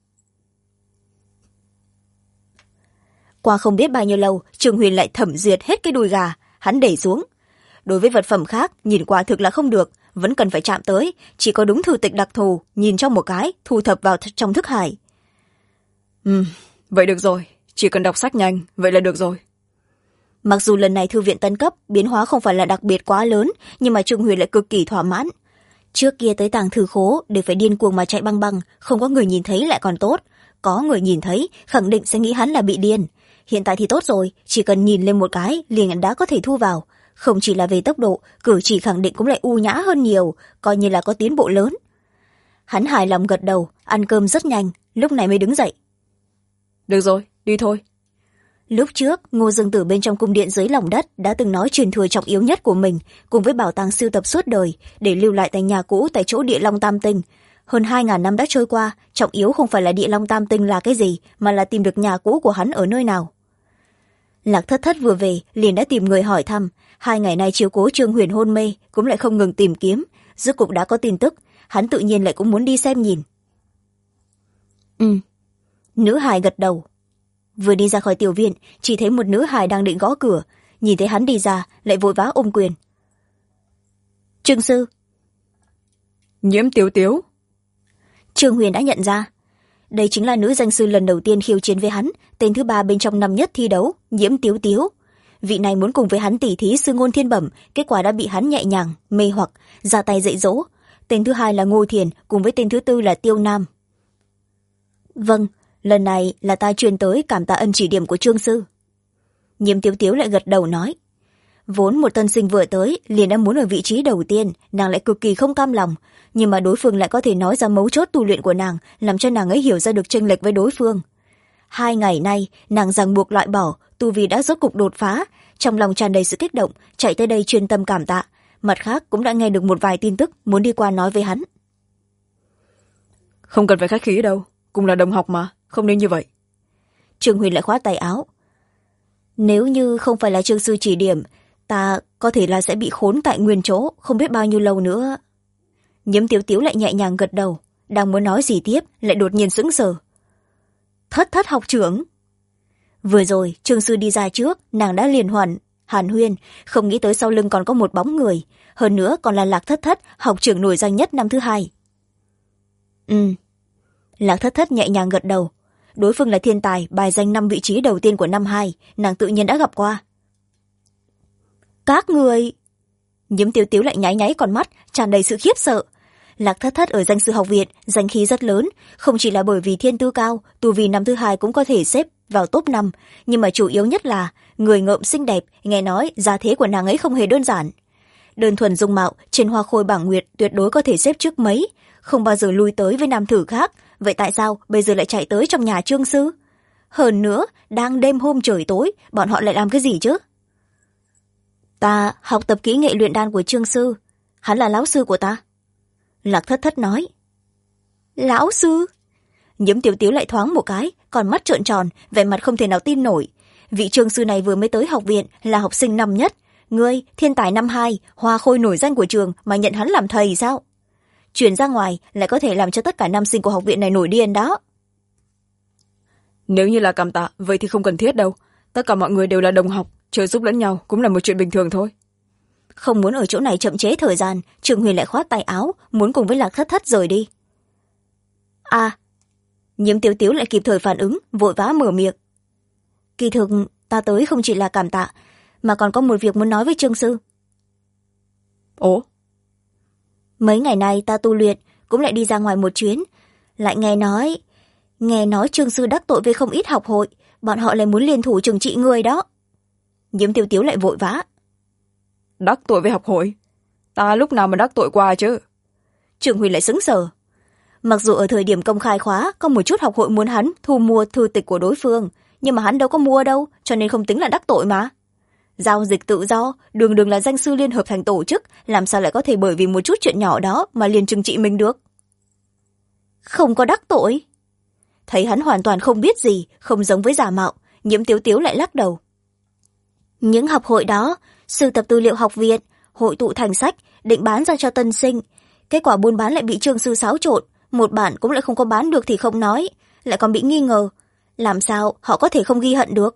Qua không biết bao nhiêu lâu, Trương Huyền lại thẩm duyệt hết cái đùi gà, hắn để xuống. Đối với vật phẩm khác, nhìn qua thực là không được, vẫn cần phải chạm tới, chỉ có đúng thư tịch đặc thù, nhìn trong một cái, thu thập vào trong thức hải. Vậy được rồi, chỉ cần đọc sách nhanh, vậy là được rồi. Mặc dù lần này thư viện tân cấp, biến hóa không phải là đặc biệt quá lớn, nhưng mà Trương Huyền lại cực kỳ thỏa mãn. Trước kia tới tàng thư khố đều phải điên cuồng mà chạy băng băng, không có người nhìn thấy lại còn tốt. Có người nhìn thấy, khẳng định sẽ nghĩ hắn là bị điên. Hiện tại thì tốt rồi, chỉ cần nhìn lên một cái, liền đã có thể thu vào. Không chỉ là về tốc độ, cử chỉ khẳng định cũng lại u nhã hơn nhiều, coi như là có tiến bộ lớn. Hắn hài lòng gật đầu, ăn cơm rất nhanh, lúc này mới đứng dậy. Được rồi, đi thôi. Lúc trước Ngô Dương Tử bên trong cung điện dưới lòng đất đã từng nói truyền thừa trọng yếu nhất của mình cùng với bảo tàng sưu tập suốt đời để lưu lại tại nhà cũ tại chỗ Địa Long Tam Tinh. Hơn 2000 năm đã trôi qua, trọng yếu không phải là Địa Long Tam Tinh là cái gì mà là tìm được nhà cũ của hắn ở nơi nào. Lạc Thất Thất vừa về liền đã tìm người hỏi thăm. 2 ngày nay chiếu cố Trương Huyền hôn mê cũng lại không ngừng tìm kiếm, rốt cục đã có tin tức, hắn tự nhiên lại cũng muốn đi xem nhìn. Nữ hài gật đầu. Vừa đi ra khỏi tiểu viện, chỉ thấy một nữ hài đang định gõ cửa, nhìn thấy hắn đi ra lại vội vã ôm quyền. Trương sư. Nhiễm Tiếu Tiếu. Trương Huyền đã nhận ra đây chính là nữ danh sư lần đầu tiên khiêu chiến với hắn, tên thứ 3 bên trong năm nhất thi đấu, Nhiễm Tiếu Tiếu. Vị này muốn cùng với hắn tỉ thí sư ngôn thiên bẩm, kết quả đã bị hắn nhẹ nhàng mê hoặc ra tay dạy dỗ. Tên thứ 2 là Ngô Thiền, cùng với tên thứ 4 là Tiêu Nam. Vâng, lần này là ta truyền tới cảm tạ ân chỉ điểm của Trương sư. Nhiễm Tiếu Tiếu lại gật đầu nói. Vốn một tân sinh vừa tới liền đã muốn ở vị trí đầu tiên, nàng lại cực kỳ không cam lòng, nhưng mà đối phương lại có thể nói ra mấu chốt tu luyện của nàng, làm cho nàng ấy hiểu ra được chênh lệch với đối phương. 2 ngày nay nàng ràng buộc loại bỏ, tu vi đã rốt cục đột phá, trong lòng tràn đầy sự kích động, chạy tới đây chuyên tâm cảm tạ. Mặt khác cũng đã nghe được một vài tin tức, muốn đi qua nói với hắn. Không cần phải khách khí đâu, cùng là đồng học mà, không nên như vậy. Trương Huyền lại khoát tay áo. Nếu như không phải là Trương sư chỉ điểm, ta có thể là sẽ bị khốn tại nguyên chỗ, không biết bao nhiêu lâu nữa. Nhiễm Tiếu Tiếu lại nhẹ nhàng gật đầu, đang muốn nói gì tiếp lại đột nhiên sững sờ. Thất Thất học trưởng. Vừa rồi Trương sư đi ra trước, nàng đã liền hàn huyên, không nghĩ tới sau lưng còn có một bóng người, hơn nữa còn là Lạc Thất Thất, học trưởng nổi danh nhất năm thứ 2. Lạc Thất Thất nhẹ nhàng gật đầu. Đối phương là thiên tài bài danh 5 vị trí đầu tiên của năm 2, nàng tự nhiên đã gặp qua. Các người. Nhiễm Tiếu Tiếu lại nháy nháy con mắt, tràn đầy sự khiếp sợ. Lạc Thất Thất ở danh sư học viện danh khí rất lớn, không chỉ là bởi vì thiên tư cao, tu vi năm thứ 2 cũng có thể xếp vào top 5, nhưng mà chủ yếu nhất là người ngợm xinh đẹp, nghe nói gia thế của nàng ấy không hề đơn giản. Đơn thuần dung mạo trên hoa khôi bảng nguyệt tuyệt đối có thể xếp trước mấy, không bao giờ lui tới với nam thử khác. Vậy tại sao bây giờ lại chạy tới trong nhà Trương sư? Hơn nữa đang đêm hôm trời tối, bọn họ lại làm cái gì chứ? Ta học tập kỹ nghệ luyện đan của Trương sư, hắn là lão sư của ta. Lạc Thất Thất nói. Lão sư? Nhiễm Tiếu Tiếu lại thoáng một cái, còn mắt trợn tròn, vẻ mặt không thể nào tin nổi. Vị Trương sư này vừa mới tới học viện, là học sinh năm nhất. Ngươi, thiên tài năm 2, hoa khôi nổi danh của trường mà nhận hắn làm thầy sao? Chuyển ra ngoài lại có thể làm cho tất cả nam sinh của học viện này nổi điên đó. Nếu như là cảm tạ, vậy thì không cần thiết đâu. Tất cả mọi người đều là đồng học, trợ giúp lẫn nhau cũng là một chuyện bình thường thôi. Không muốn ở chỗ này chậm chế thời gian, Trương Huyền lại khoát tay áo, muốn cùng với Lạc Thất Thất rời đi. Nhiễm Tiếu Tiếu lại kịp thời phản ứng, vội vã mở miệng. Kỳ thực ta tới không chỉ là cảm tạ, mà còn có một việc muốn nói với Trương sư. Ồ? Mấy ngày nay ta tu luyện, cũng lại đi ra ngoài một chuyến, lại nghe nói Trương sư đắc tội với không ít học hội, bọn họ lại muốn liên thủ trừng trị người đó. Nhiễm Tiếu Tiếu lại vội vã. Đắc tội với học hội? Ta lúc nào mà đắc tội qua chứ? Trương Huyền lại sững sờ. Mặc dù ở thời điểm công khai khóa có một chút học hội muốn hắn thu mua thư tịch của đối phương, nhưng mà hắn đâu có mua đâu, cho nên không tính là đắc tội mà. Giao dịch tự do, đường đường là danh sư liên hợp thành tổ chức, làm sao lại có thể bởi vì một chút chuyện nhỏ đó mà liền trừng trị mình được? Không có đắc tội. Thấy hắn hoàn toàn không biết gì, không giống với giả mạo, Nhiễm Tiếu Tiếu lại lắc đầu. Những học hội đó sưu tập tư liệu học viện, hội tụ thành sách, định bán ra cho tân sinh. Kết quả buôn bán lại bị Trương sư xáo trộn, một bản cũng lại không có bán được thì không nói, lại còn bị nghi ngờ. Làm sao họ có thể không ghi hận được?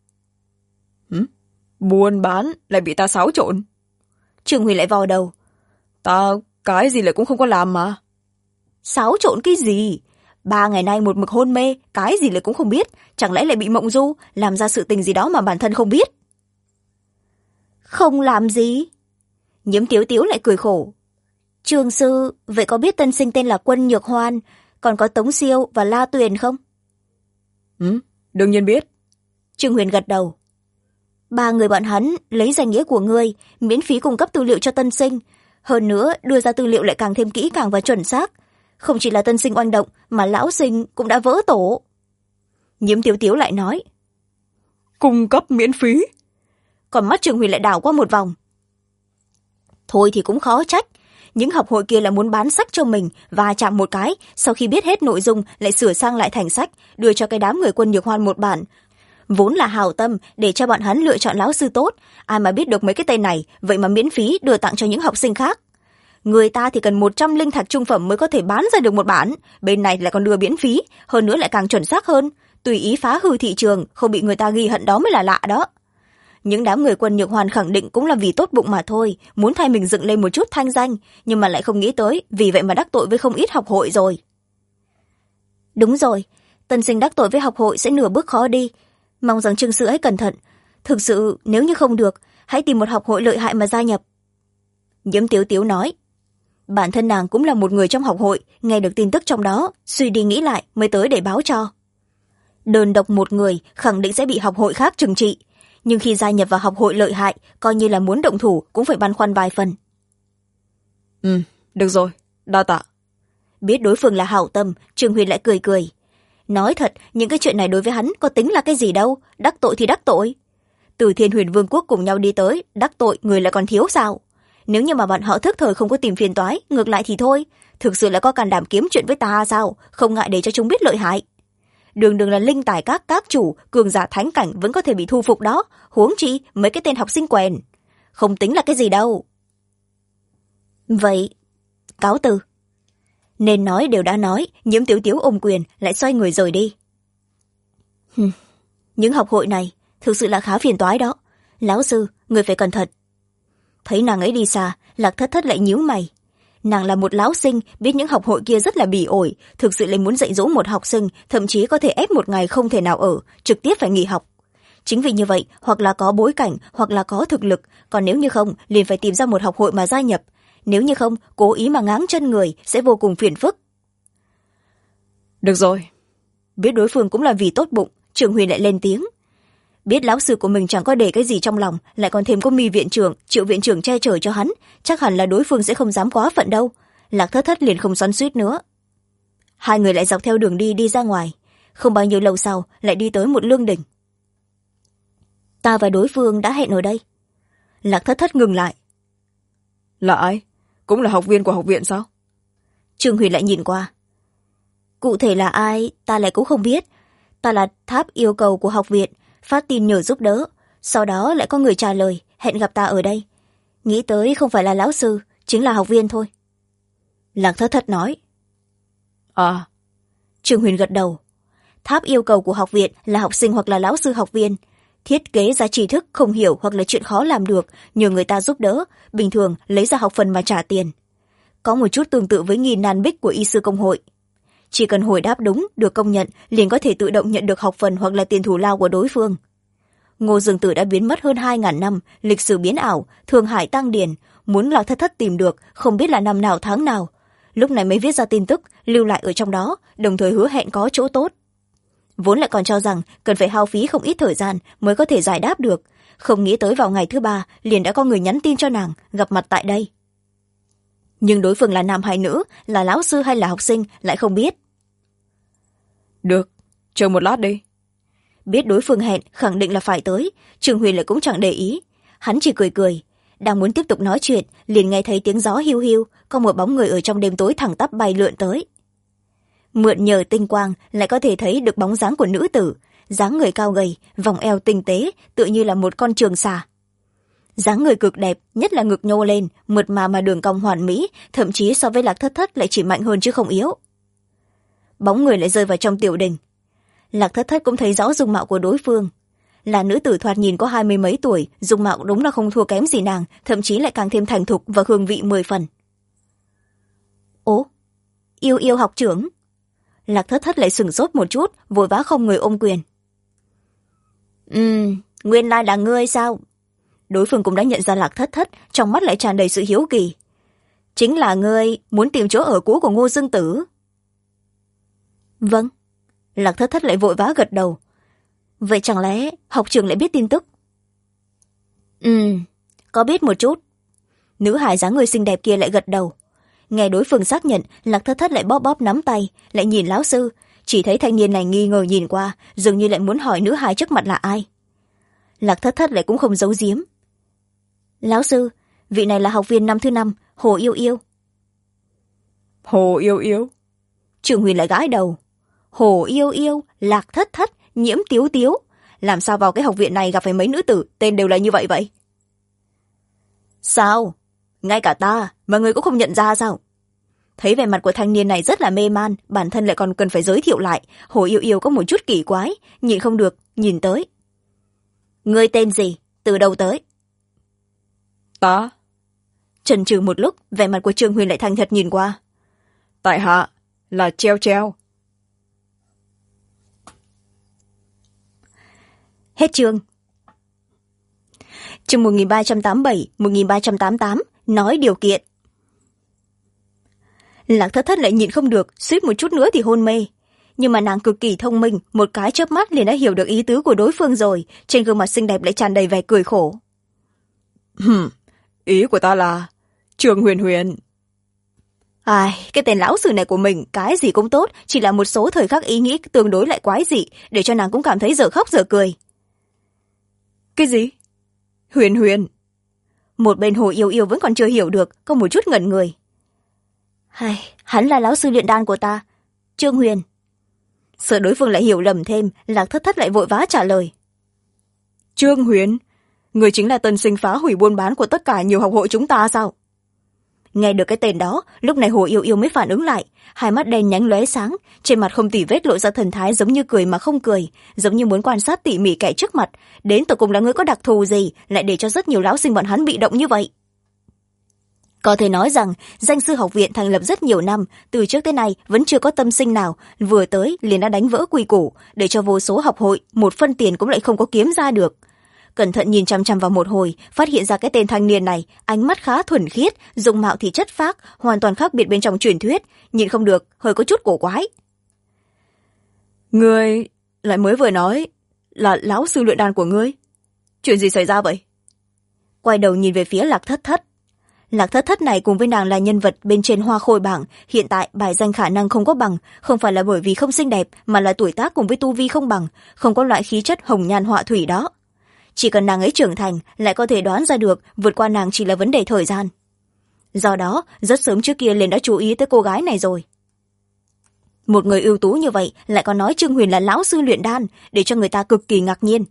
Buôn bán lại bị ta xáo trộn? Trương Huyền lại vò đầu. Ta cái gì lại cũng không có làm mà. Xáo trộn cái gì? 3 ngày nay một mực hôn mê, cái gì lại cũng không biết, chẳng lẽ lại bị mộng du, làm ra sự tình gì đó mà bản thân không biết? Không làm gì? Nhiễm Tiếu Tiếu lại cười khổ. Trương sư, vậy có biết tân sinh tên là Quân Nhược Hoan, còn có Tống Siêu và La Tuyền không? Đương nhiên biết. Trương Huyền gật đầu. 3 người bọn hắn lấy danh nghĩa của ngươi, miễn phí cung cấp tư liệu cho tân sinh. Hơn nữa, đưa ra tư liệu lại càng thêm kỹ càng và chuẩn xác. Không chỉ là tân sinh oanh động, mà lão sinh cũng đã vỡ tổ. Nhiễm Tiếu Tiếu lại nói. cung cấp miễn phí. Còn mắt Trường Huyền lại đảo qua một vòng. Thôi thì cũng khó trách, những học hội kia là muốn bán sách cho mình và chạm một cái, sau khi biết hết nội dung lại sửa sang lại thành sách, đưa cho cái đám người Quân Nhược Hoan một bản. Vốn là hảo tâm để cho bọn hắn lựa chọn lão sư tốt, ai mà biết được mấy cái tên này, vậy mà miễn phí đưa tặng cho những học sinh khác. Người ta thì cần 100 linh thạch trung phẩm mới có thể bán ra được một bản, bên này lại còn đưa miễn phí, hơn nữa lại càng chuẩn xác hơn, tùy ý phá hư thị trường, không bị người ta ghi hận đó mới là lạ đó. Những đám người Quân Nhược Hoàn khẳng định cũng là vì tốt bụng mà thôi, muốn thay mình dựng lên một chút thanh danh, nhưng mà lại không nghĩ tới, vì vậy mà đắc tội với không ít học hội rồi. Đúng rồi, tân sinh đắc tội với học hội sẽ nửa bước khó đi, mong rằng Trương sư ấy cẩn thận, thực sự nếu như không được, hãy tìm một học hội lợi hại mà gia nhập. Nhiễm Tiếu Tiếu nói. Bản thân nàng cũng là một người trong học hội, nghe được tin tức trong đó, suy đi nghĩ lại mới tới để báo cho. Đơn độc một người khẳng định sẽ bị học hội khác trừng trị, nhưng khi gia nhập vào học hội lợi hại, coi như là muốn động thủ cũng phải băn khoăn vài phần. Được rồi, đa tạ. Biết đối phương là hảo tâm, Trương Huyền lại cười cười. Nói thật, những cái chuyện này đối với hắn có tính là cái gì đâu, đắc tội thì đắc tội. Từ Thiên Huyền Vương quốc cùng nhau đi tới, đắc tội người lại còn thiếu sao? Nếu như mà bọn họ thức thời không có tìm phiền toái, ngược lại thì thôi, thực sự là có can đảm kiếm chuyện với ta sao, không ngại để cho chúng biết lợi hại. Đường đường là linh tài các chủ, cường giả thánh cảnh vẫn có thể bị thu phục đó, huống chi mấy cái tên học sinh quèn. Không tính là cái gì đâu. Vậy, cáo từ. Nên nói đều đã nói, Nhiễm Tiếu Tiếu ôm quyền, lại xoay người rời đi. Những học hội này, thực sự là khá phiền toái đó. Lão sư, người phải cẩn thận. Thấy nàng ấy đi xa, Lạc Thất Thất lại nhíu mày. Nàng là một lão sinh, biết những học hội kia rất là bỉ ổi, thực sự lại muốn dạy dỗ một học sinh, thậm chí có thể ép một ngày không thể nào ở, trực tiếp phải nghỉ học. Chính vì như vậy, hoặc là có bối cảnh, hoặc là có thực lực, còn nếu như không, liền phải tìm ra một học hội mà gia nhập. Nếu như không, cố ý mà ngáng chân người, sẽ vô cùng phiền phức. Được rồi. Biết đối phương cũng là vì tốt bụng, Trường Huyền lại lên tiếng. Biết lão sư của mình chẳng có để cái gì trong lòng, lại còn thêm có Mi viện trưởng, Triệu viện trưởng che chở cho hắn, chắc hẳn là đối phương sẽ không dám quá phận đâu. Lạc Thất Thất liền không xoắn xuýt nữa. Hai người lại dọc theo đường đi ra ngoài, không bao nhiêu lâu sau lại đi tới một lương đình. Ta và đối phương đã hẹn ở đây. Lạc Thất Thất ngừng lại. Là ai? Cũng là học viên của học viện sao? Trương Huyền lại nhìn qua. Cụ thể là ai ta lại cũng không biết, ta là tháp yêu cầu của học viện, phát tin nhờ giúp đỡ, sau đó lại có người trả lời hẹn gặp ta ở đây. Nghĩ tới không phải là lão sư, chính là học viên thôi. Lạc Thất Thất nói. À. Trương Huyền gật đầu. Tháp yêu cầu của học viện là học sinh hoặc là lão sư học viên, thiết kế ra tri thức không hiểu hoặc là chuyện khó làm được, nhờ người ta giúp đỡ, bình thường lấy ra học phần mà trả tiền. Có một chút tương tự với nghìn nan bích của y sư công hội. Chỉ cần hồi đáp đúng, được công nhận, liền có thể tự động nhận được học phần hoặc là tiền thù lao của đối phương. Ngô Dương Tử đã biến mất hơn 2.000 năm, lịch sử biến ảo, Thương Hải tăng điền, muốn Lạc Thất Thất tìm được, không biết là năm nào tháng nào. Lúc này mới viết ra tin tức, lưu lại ở trong đó, đồng thời hứa hẹn có chỗ tốt. Vốn lại còn cho rằng cần phải hao phí không ít thời gian mới có thể giải đáp được, không nghĩ tới vào ngày thứ 3 liền đã có người nhắn tin cho nàng, gặp mặt tại đây. Nhưng đối phương là nam hay nữ, là lão sư hay là học sinh lại không biết. Được, chờ một lát đi. Biết đối phương hẹn, khẳng định là phải tới, Trường Huyền lại cũng chẳng để ý. Hắn chỉ cười cười, đang muốn tiếp tục nói chuyện, liền nghe thấy tiếng gió hiu hiu, có một bóng người ở trong đêm tối thẳng tắp bay lượn tới. Mượn nhờ tinh quang lại có thể thấy được bóng dáng của nữ tử, dáng người cao gầy, vòng eo tinh tế, tựa như là một con trường xà. Dáng người cực đẹp, nhất là ngực nhô lên, mượt mà đường cong hoàn mỹ, thậm chí so với Lạc Thất Thất lại chỉ mạnh hơn chứ không yếu. Bóng người lại rơi vào trong tiểu đình. Lạc Thất Thất cũng thấy rõ dung mạo của đối phương. Là nữ tử thoạt nhìn có 20 mấy tuổi, dung mạo đúng là không thua kém gì nàng, thậm chí lại càng thêm thành thục và hương vị 10 phần. Ố, yêu học trưởng. Lạc Thất Thất lại sửng sốt một chút, vội vã không người ôm quyền. Nguyên lai là ngươi sao? Đối phương cũng đã nhận ra Lạc Thất Thất, trong mắt lại tràn đầy sự hiếu kỳ. Chính là ngươi muốn tìm chỗ ở cũ của Ngô Dương Tử. Vâng. Lạc Thất Thất lại vội vã gật đầu. Vậy chẳng lẽ học trưởng lại biết tin tức? Có biết một chút. Nữ hài dáng người xinh đẹp kia lại gật đầu. Nghe đối phương xác nhận, Lạc Thất Thất lại bóp bóp nắm tay, lại nhìn lão sư, chỉ thấy thanh niên này nghi ngờ nhìn qua, dường như lại muốn hỏi nữ hài trước mặt là ai. Lạc thất thất lại cũng không giấu giếm. Lão sư, vị này là học viên năm thứ 5, Hồ Yêu Yêu. Hồ Yêu Yêu? Trương Huyền lại gãi đầu. Hồ Yêu Yêu, Lạc thất thất, Nhiễm Tiếu Tiếu, làm sao vào cái học viện này gặp phải mấy nữ tử tên đều là như vậy vậy? Sao? Ngay cả ta mà người cũng không nhận ra sao? Thấy vẻ mặt của thanh niên này rất là mê man, bản thân lại còn cần phải giới thiệu lại. Hồ Yêu Yêu có một chút kỳ quái, nhìn không được, nhìn tới. Ngươi tên gì? Từ đâu tới? Ta? Chần chừ một lúc, vẻ mặt của Trương Huyền lại thành thật nhìn qua. Tại hạ là Treo Treo. Hết chương. Chương 1387, 1388, nói điều kiện. Lạc thất thất lại nhịn không được, suýt một chút nữa thì hôn mê. Nhưng mà nàng cực kỳ thông minh, một cái chớp mắt liền đã hiểu được ý tứ của đối phương rồi, trên gương mặt xinh đẹp lại tràn đầy vẻ cười khổ. Ý của ta là Trương Huyền Huyền. Ai, cái tên lão sư này của mình, cái gì cũng tốt, chỉ là một số thời khắc ý nghĩ tương đối lại quái dị, để cho nàng cũng cảm thấy dở khóc dở cười. Cái gì? Huyền Huyền? Một bên Hồ Yêu Yêu vẫn còn chưa hiểu được, có một chút ngẩn người. Hay, hắn là lão sư luyện đan của ta, Trương Huyền. Sợ đối phương lại hiểu lầm thêm, Lạc thất thất lại vội vã trả lời. Trương Huyền? Người chính là tân sinh phá hủy buôn bán của tất cả nhiều học hội chúng ta sao? Nghe được cái tên đó, lúc này Hồ Yêu Yêu mới phản ứng lại, hai mắt đen nhánh lóe sáng, trên mặt không tì vết lộ ra thần thái giống như cười mà không cười, giống như muốn quan sát tỉ mỉ kẻ trước mặt, đến tận cùng là người có đặc thù gì lại để cho rất nhiều lão sinh bọn hắn bị động như vậy. Có thể nói rằng danh sư học viện thành lập rất nhiều năm, từ trước tới nay vẫn chưa có tâm sinh nào vừa tới liền đã đánh vỡ quy củ, để cho vô số học hội một phân tiền cũng lại không có kiếm ra được. Cẩn thận nhìn chăm chăm vào một hồi, phát hiện ra cái tên thanh niên này ánh mắt khá thuần khiết, dung mạo thì chất phác, hoàn toàn khác biệt bên trong truyền thuyết, nhìn không được hơi có chút cổ quái. Ngươi lại mới vừa nói là lão sư luyện đan của ngươi, chuyện gì xảy ra vậy? Quay đầu nhìn về phía Lạc thất thất. Lạc thất thất này cùng với nàng là nhân vật bên trên hoa khôi bảng, hiện tại bài danh khả năng không có bằng, không phải là bởi vì không xinh đẹp mà là tuổi tác cùng với tu vi không bằng, không có loại khí chất hồng nhan họa thủy đó. Chỉ cần nàng ấy trưởng thành lại có thể đoán ra được vượt qua nàng chỉ là vấn đề thời gian. Do đó rất sớm trước kia liền đã chú ý tới cô gái này rồi. Một người ưu tú như vậy lại còn nói Trương Huyền là lão sư luyện đan, để cho người ta cực kỳ ngạc nhiên.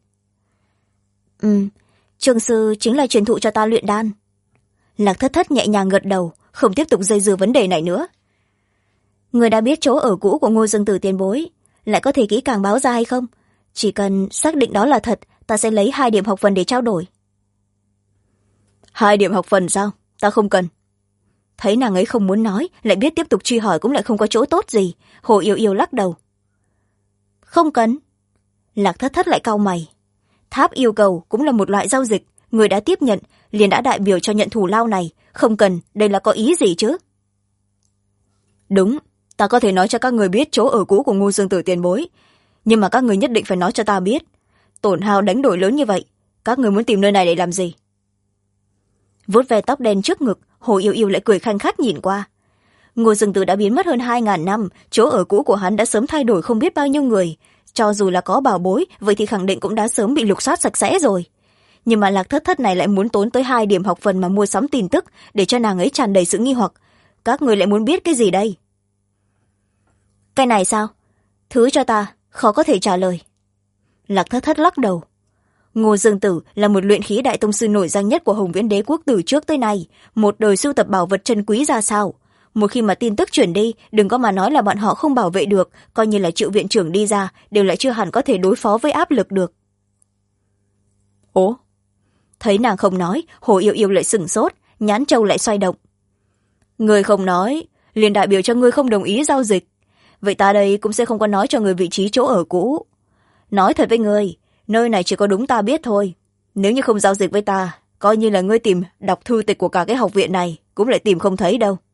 Trương sư chính là truyền thụ cho ta luyện đan. Lạc thất thất nhẹ nhàng gật đầu, không tiếp tục dây dưa vấn đề này nữa. Người đã biết chỗ ở cũ của Ngô Dương Tử tiền bối, lại có thể kỹ càng báo ra hay không? Chỉ cần xác định đó là thật, ta sẽ lấy 2 điểm học phần để trao đổi. 2 điểm học phần sao? Ta không cần. Thấy nàng ấy không muốn nói, lại biết tiếp tục truy hỏi cũng lại không có chỗ tốt gì, Hồ Yêu Yêu lắc đầu. Không cần. Lạc thất thất lại cau mày. Tháp yêu cầu cũng là một loại giao dịch, người đã tiếp nhận liền đã đại biểu cho nhận thù lao này, không cần, đây là có ý gì chứ? Đúng, ta có thể nói cho các người biết chỗ ở cũ của Ngô Dương Tử tiền bối, nhưng mà các người nhất định phải nói cho ta biết. Tổn hao đánh đổi lớn như vậy, các người muốn tìm nơi này để làm gì? Vuốt ve tóc đen trước ngực, Hồ Yêu Yêu lại cười khanh khách nhìn qua. Ngô Dương Tử đã biến mất hơn 2000 năm, chỗ ở cũ của hắn đã sớm thay đổi không biết bao nhiêu người, cho dù là có bảo bối vậy thì khẳng định cũng đã sớm bị lục soát sạch sẽ rồi. Nhưng mà Lạc thất thất này lại muốn tốn tới 2 điểm học phần mà mua sắm tin tức, để cho nàng ấy tràn đầy sự nghi hoặc. Các người lại muốn biết cái gì đây? Cái này sao? Thứ cho ta khó có thể trả lời. Lạc thất thất lắc đầu. Ngô Dương Tử là một luyện khí đại tông sư nổi danh nhất của Hồng Viễn Đế quốc từ trước tới nay, một đời sưu tập bảo vật chân quý ra sao. Một khi mà tin tức chuyển đi, đừng có mà nói là bọn họ không bảo vệ được, coi như là Triệu viện trưởng đi ra đều lại chưa hẳn có thể đối phó với áp lực được. Ủa? Thấy nàng không nói, Hồ Yêu Yêu lại sửng sốt, nhãn châu lại xoay động. Người không nói liền đại biểu cho ngươi không đồng ý giao dịch, vậy ta đây cũng sẽ không có nói cho người vị trí chỗ ở cũ. Nói thật với ngươi, nơi này chỉ có đúng ta biết thôi, nếu như không giao dịch với ta, coi như là ngươi tìm đọc thư tịch của cả cái học viện này cũng lại tìm không thấy đâu.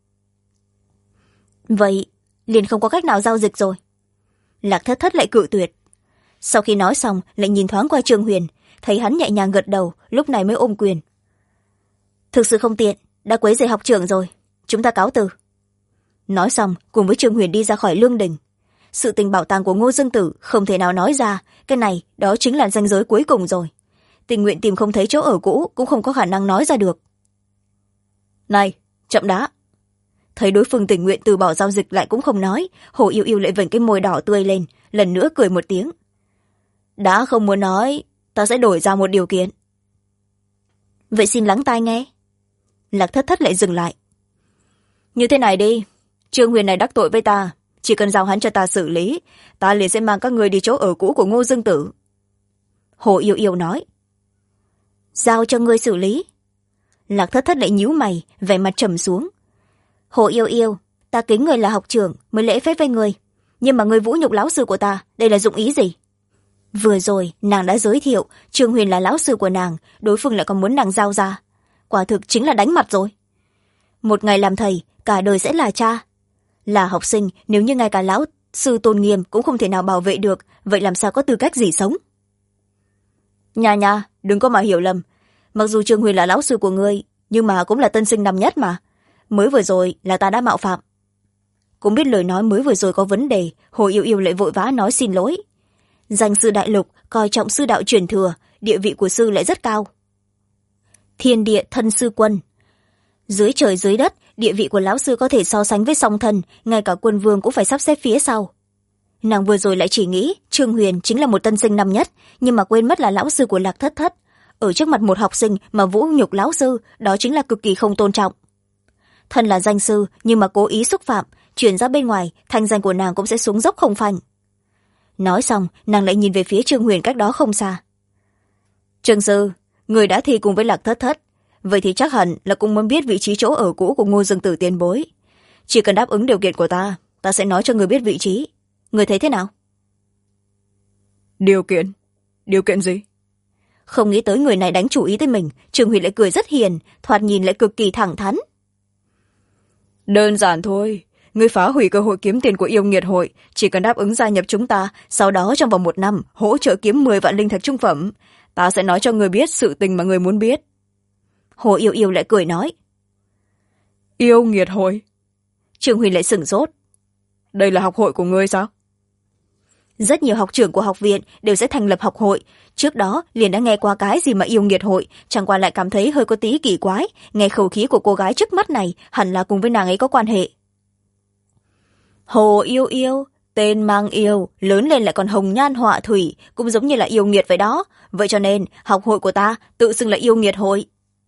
Vậy liền không có cách nào giao dịch rồi. Lạc thất thất lại cự tuyệt. Sau khi nói xong lại nhìn thoáng qua Trương Huyền, thấy hắn nhẹ nhàng gật đầu, lúc này mới ôm quyền. Thực sự không tiện, đã quấy rầy học trưởng rồi, chúng ta cáo từ. Nói xong cùng với Trương Huyền đi ra khỏi lương đình. Sự tình bảo tàng của Ngô Dương Tử không thể nào nói ra, cái này đó chính là ranh giới cuối cùng rồi. tình nguyện tìm không thấy chỗ ở cũ cũng không có khả năng nói ra được. Này, chậm đã. Thấy đối phương tình nguyện từ bỏ giao dịch lại cũng không nói, Hồ Yêu Yêu lại vểnh cái môi đỏ tươi lên, lần nữa cười một tiếng. Đã không muốn nói, ta sẽ đổi ra một điều kiện. Vậy xin lắng tai nghe. Lạc Thất Thất lại dừng lại. Như thế này đi, Trương Huyền này đắc tội với ta, chỉ cần giao hắn cho ta xử lý, ta liền sẽ mang các người đi chỗ ở cũ của Ngô Dương Tử. Hồ Yêu Yêu nói. Giao cho ngươi xử lý. Lạc Thất Thất lại nhíu mày, vẻ mặt trầm xuống. Hồ Yêu Yêu, ta kính người là học trưởng mới lễ phép với người, nhưng mà người vũ nhục lão sư của ta, đây là dụng ý gì? Vừa rồi nàng đã giới thiệu Trương Huyền là lão sư của nàng, đối phương lại còn muốn nàng giao ra, quả thực chính là đánh mặt rồi. Một ngày làm thầy, cả đời sẽ là cha. Là học sinh, nếu như ngay cả lão sư tôn nghiêm cũng không thể nào bảo vệ được, vậy làm sao có tư cách gì sống? Nha, đừng có mà hiểu lầm, mặc dù Trương Huyền là lão sư của ngươi, nhưng mà cũng là tân sinh năm nhất mà. Mới vừa rồi là ta đã mạo phạm. Cũng biết lời nói mới vừa rồi có vấn đề, Hồ Yêu Yêu lại vội vã nói xin lỗi. Danh sư đại lục coi trọng sư đạo truyền thừa, địa vị của sư lại rất cao. Thiên địa thân sư quân. Dưới trời dưới đất, địa vị của lão sư có thể so sánh với song thân, ngay cả quân vương cũng phải sắp xếp phía sau. Nàng vừa rồi lại chỉ nghĩ Trương Huyền chính là một tân sinh năm nhất, nhưng mà quên mất là lão sư của Lạc Thất Thất. Ở trước mặt một học sinh mà vũ nhục lão sư, đó chính là cực kỳ không tôn trọng. Thân là danh sư nhưng mà cố ý xúc phạm, truyền ra bên ngoài, thanh danh của nàng cũng sẽ xuống dốc không phanh. Nói xong, nàng lại nhìn về phía Trương Huyền cách đó không xa. Trương sư, người đã thi cùng với Lạc Thất Thất, vậy thì chắc hẳn là cũng muốn biết vị trí chỗ ở cũ của Ngô Dương Tử tiền bối. Chỉ cần đáp ứng điều kiện của ta sẽ nói cho người biết vị trí. Người thấy thế nào? Điều kiện? Điều kiện gì? Không nghĩ tới người này đánh chủ ý tới mình, Trương Huyền lại cười rất hiền, thoạt nhìn lại cực kỳ thẳng thắn. Đơn giản thôi, ngươi phá hủy cơ hội kiếm tiền của yêu nghiệt hội, chỉ cần đáp ứng gia nhập chúng ta, sau đó trong vòng 1 năm hỗ trợ kiếm 10 vạn linh thạch trung phẩm, ta sẽ nói cho ngươi biết sự tình mà ngươi muốn biết. Hồ Yêu Yêu lại cười nói. Yêu nghiệt hội? Trương Huyền lại sửng sốt. Đây là học hội của ngươi sao? Rất nhiều học trưởng của học viện đều sẽ thành lập học hội, trước đó liền đã nghe qua cái gì mà yêu nghiệt hội, chẳng qua lại cảm thấy hơi có tí kỳ quái, nghe khẩu khí của cô gái trước mắt này hẳn là cùng với nàng ấy có quan hệ. Hồ Yêu Yêu, tên mang yêu, lớn lên lại còn hồng nhan họa thủy, cũng giống như là yêu nghiệt vậy đó, vậy cho nên học hội của ta tự xưng là yêu nghiệt hội.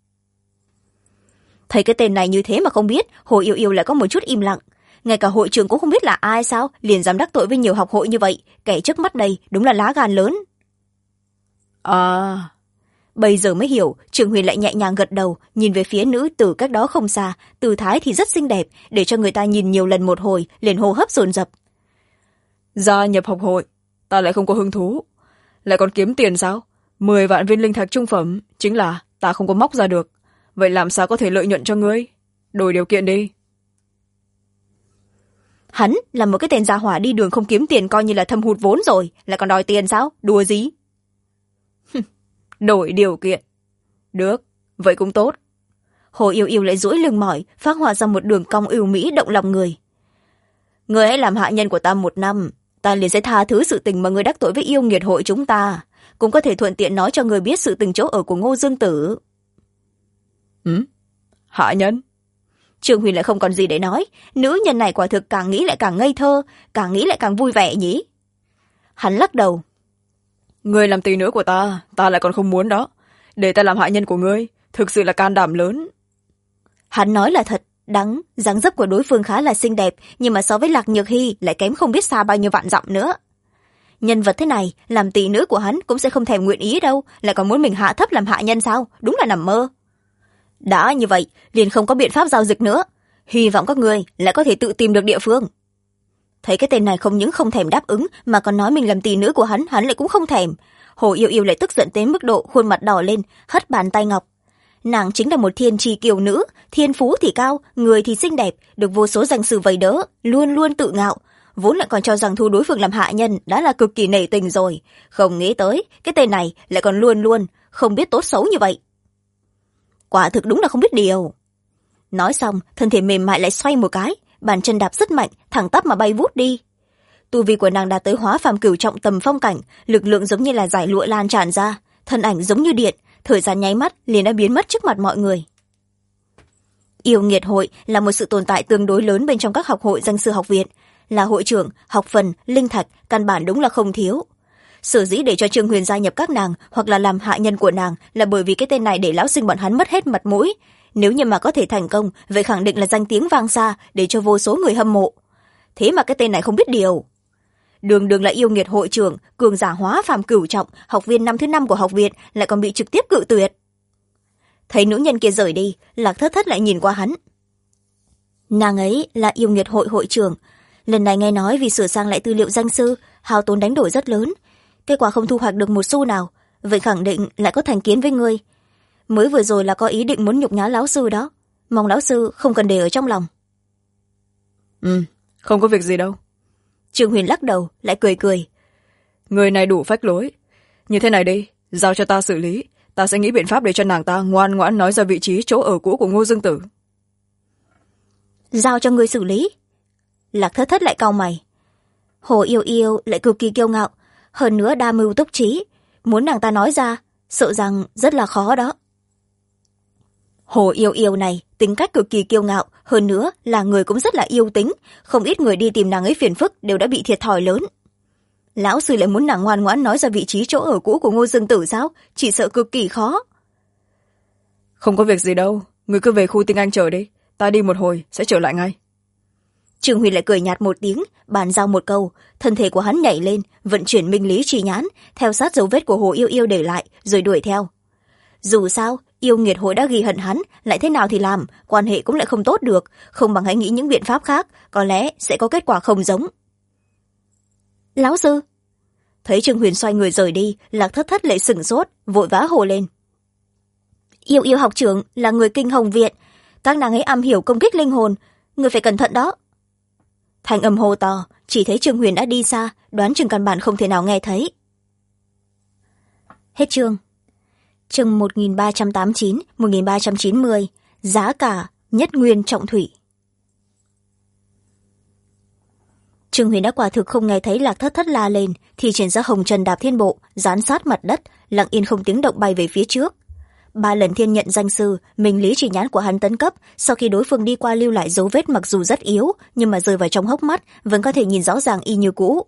Thấy cái tên này như thế mà không biết, Hồ Yêu Yêu lại có một chút im lặng. Ngay cả hội trưởng cũng không biết là ai sao, liền dám đắc tội với nhiều học hội như vậy, kẻ trước mắt đây đúng là lá gan lớn. À, bây giờ mới hiểu. Trương Huyền lại nhẹ nhàng gật đầu, nhìn về phía nữ tử cách đó không xa, tư thái thì rất xinh đẹp, để cho người ta nhìn nhiều lần một hồi, liền hô hấp dồn dập. Gia nhập học hội, ta lại không có hứng thú. Lại còn kiếm tiền sao? 10 vạn viên linh thạch trung phẩm, chính là ta không có móc ra được. Vậy làm sao có thể lợi nhuận cho ngươi? Đổi điều kiện đi. Hắn là một cái tên gia hỏa đi đường không kiếm tiền coi như là thâm hụt vốn rồi, lại còn đòi tiền sao? Đùa gì? Đổi điều kiện. Được, vậy cũng tốt. Hồ Yêu Yêu lại duỗi lưng mỏi, phát họa ra một đường cong ưu mỹ động lòng người. Người hãy làm hạ nhân của ta 1 năm, ta liền sẽ tha thứ sự tình mà người đắc tội với yêu nghiệt hội chúng ta, cũng có thể thuận tiện nói cho người biết sự tình chỗ ở của Ngô Dương Tử. Hạ nhân? Trương Huyền lại không còn gì để nói, nữ nhân này quả thực càng nghĩ lại càng ngây thơ, càng nghĩ lại càng vui vẻ nhỉ. Hắn lắc đầu. Ngươi làm tỷ nữ của ta lại còn không muốn đó. Để ta làm hạ nhân của ngươi, thực sự là can đảm lớn. Hắn nói là thật, đắng, dáng dấp của đối phương khá là xinh đẹp, nhưng mà so với Lạc Nhược Hy lại kém không biết xa bao nhiêu vạn dặm nữa. Nhân vật thế này, làm tỷ nữ của hắn cũng sẽ không thèm nguyện ý đâu, lại còn muốn mình hạ thấp làm hạ nhân sao, đúng là nằm mơ. Đã như vậy, liền không có biện pháp giao dịch nữa. Hy vọng các người lại có thể tự tìm được địa phương. Thấy cái tên này không những không thèm đáp ứng, mà còn nói mình làm tỷ nữ của hắn lại cũng không thèm. Hồ Yêu Yêu lại tức giận đến mức độ khuôn mặt đỏ lên, hất bàn tay ngọc. Nàng chính là một thiên tri kiều nữ, thiên phú thì cao, người thì xinh đẹp, được vô số danh sư vây đỡ, luôn luôn tự ngạo. Vốn lại còn cho rằng thu đối phương làm hạ nhân đã là cực kỳ nể tình rồi, không nghĩ tới cái tên này lại còn luôn luôn không biết tốt xấu như vậy. Quả thực đúng là không biết điều. Nói xong, thân thể mềm mại lại xoay một cái, bàn chân đạp rất mạnh, thẳng tắp mà bay vút đi. Tu vi của nàng đạt tới hóa phàm cửu trọng tầm phong cảnh, lực lượng giống như là dải lụa lan tràn ra, thân ảnh giống như điện, thời gian nháy mắt liền đã biến mất trước mặt mọi người. Yêu nghiệt hội là một sự tồn tại tương đối lớn bên trong các học hội danh sư học viện, là hội trưởng, học phần, linh thạch, căn bản đúng là không thiếu. Sở dĩ để cho Trương Huyền gia nhập các nàng hoặc là làm hạ nhân của nàng là bởi vì cái tên này để lão sinh bọn hắn mất hết mặt mũi. Nếu như mà có thể thành công, vậy khẳng định là danh tiếng vang xa để cho vô số người hâm mộ. Thế mà cái tên này không biết điều. Đường đường là yêu nghiệt hội trưởng, cường giả hóa phàm cửu trọng, học viên năm thứ 5 của học viện, lại còn bị trực tiếp cự tuyệt. Thấy nữ nhân kia rời đi, Lạc Thất Thất lại nhìn qua hắn. Nàng ấy là yêu nghiệt hội hội trưởng, lần này nghe nói vì sửa sang lại tư liệu danh sư, hao tốn đánh đổi rất lớn, kết quả không thu hoạch được một xu nào, vậy khẳng định lại có thành kiến với ngươi. Mới vừa rồi là có ý định muốn nhục nhã lão sư đó, mong lão sư không cần để ở trong lòng. Không có việc gì đâu. Trương Huyền lắc đầu, lại cười cười. Người này đủ phách lối. Như thế này đi, giao cho ta xử lý, ta sẽ nghĩ biện pháp để cho nàng ta ngoan ngoãn nói ra vị trí chỗ ở cũ của Ngô Dương Tử. Giao cho ngươi xử lý? Lạc Thất Thất lại cau mày. Hồ Yêu Yêu lại cực kỳ kiêu ngạo, hơn nữa đa mưu túc trí, muốn nàng ta nói ra, sợ rằng rất là khó đó. Hồ Yêu Yêu này tính cách cực kỳ kiêu ngạo, hơn nữa là người cũng rất là yêu tính, không ít người đi tìm nàng ấy phiền phức đều đã bị thiệt thòi lớn. Lão sư lại muốn nàng ngoan ngoãn nói ra vị trí chỗ ở cũ của Ngô Dương Tử sao? Chỉ sợ cực kỳ khó. Không có việc gì đâu, người cứ về khu tinh anh chờ đi, ta đi một hồi sẽ trở lại ngay. Trương Huyền lại cười nhạt một tiếng, bàn giao một câu, thân thể của hắn nhảy lên, vận chuyển minh lý trì nhãn, theo sát dấu vết của Hồ Yêu Yêu để lại, rồi đuổi theo. Dù sao, yêu nghiệt hội đã ghi hận hắn, lại thế nào thì làm, quan hệ cũng lại không tốt được, không bằng hãy nghĩ những biện pháp khác, có lẽ sẽ có kết quả không giống. Lão sư! Thấy Trương Huyền xoay người rời đi, Lạc Thất Thất lại sửng sốt, vội vã hồ lên. Yêu Yêu học trưởng là người kinh hồng viện, các nàng ấy am hiểu công kích linh hồn, người phải cẩn thận đó. Thanh âm hô to, chỉ thấy Trương Huyền đã đi xa, đoán chừng căn bản không thể nào nghe thấy. Hết chương. Chương 1389, 1390, giá cả nhất nguyên trọng thủy. Trương Huyền đã quả thực không nghe thấy Lạc Thất Thất la lên, thì triển ra hồng trần đạp thiên bộ, dán sát mặt đất, lặng yên không tiếng động bay về phía trước. 3 lần thiên nhận danh sư, minh lý chỉ nhãn của hắn tấn cấp, sau khi đối phương đi qua lưu lại dấu vết mặc dù rất yếu, nhưng mà rơi vào trong hốc mắt vẫn có thể nhìn rõ ràng y như cũ.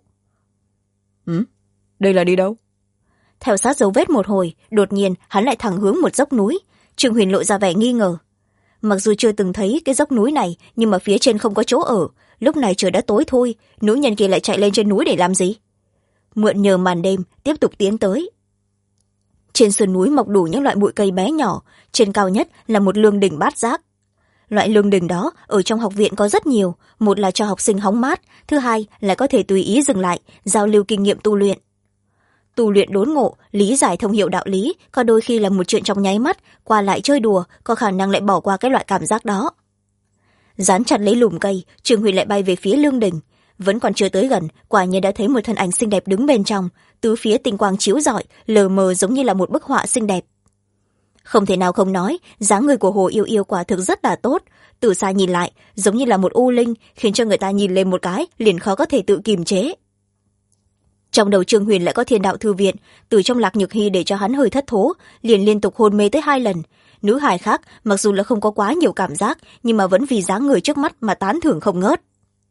Đây là đi đâu? Theo sát dấu vết một hồi, đột nhiên hắn lại thẳng hướng một dốc núi. Trương Huyền lộ ra vẻ nghi ngờ. Mặc dù chưa từng thấy cái dốc núi này, nhưng mà phía trên không có chỗ ở. Lúc này trời đã tối thôi, nữ nhân kia lại chạy lên trên núi để làm gì? Mượn nhờ màn đêm, tiếp tục tiến tới. Trên sườn núi mọc đủ những loại bụi cây bé nhỏ, trên cao nhất là một lương đỉnh bát giác. Loại lương đỉnh đó ở trong học viện có rất nhiều, một là cho học sinh hóng mát, thứ hai là có thể tùy ý dừng lại, giao lưu kinh nghiệm tu luyện. Tu luyện đốn ngộ, lý giải thông hiệu đạo lý, có đôi khi là một chuyện trong nháy mắt, qua lại chơi đùa, có khả năng lại bỏ qua cái loại cảm giác đó. Dán chặt lấy lùm cây, Trương Huyền lại bay về phía lương đỉnh. Vẫn còn chưa tới gần, quả nhiên đã thấy một thân ảnh xinh đẹp đứng bên trong, tứ phía tinh quang chiếu rọi, lờ mờ giống như là một bức họa xinh đẹp. Không thể nào không nói, dáng người của Hồ Yêu Yêu quả thực rất là tốt, từ xa nhìn lại giống như là một u linh, khiến cho người ta nhìn lên một cái liền khó có thể tự kiềm chế. Trong đầu Trương Huyền lại có thiên đạo thư viện, từ trong Lạc Nhược Hy để cho hắn hơi thất thố, liền liên tục hôn mê tới 2 lần. Nữ hài khác mặc dù là không có quá nhiều cảm giác, nhưng mà vẫn vì dáng người trước mắt mà tán thưởng không ngớt.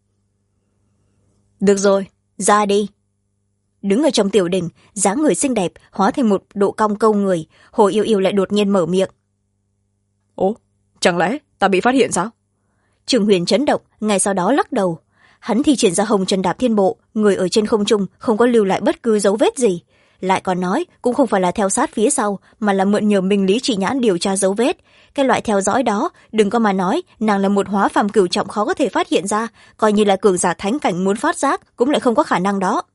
Được rồi, ra đi. Đứng ở trong tiểu đình, dáng người xinh đẹp hóa thành một độ cong câu người, Hồ Yêu Yêu lại đột nhiên mở miệng. Ồ, chẳng lẽ ta bị phát hiện sao? Trương Huyền chấn động, ngay sau đó lắc đầu. Hắn thi triển ra hồng trần đạp thiên bộ, người ở trên không trung không có lưu lại bất cứ dấu vết gì. Lại còn nói cũng không phải là theo sát phía sau, mà là mượn nhờ minh lý chỉ nhãn điều tra dấu vết. Cái loại theo dõi đó, đừng có mà nói nàng là một hóa phàm cửu trọng khó có thể phát hiện ra, coi như là cường giả thánh cảnh muốn phát giác cũng lại không có khả năng đó.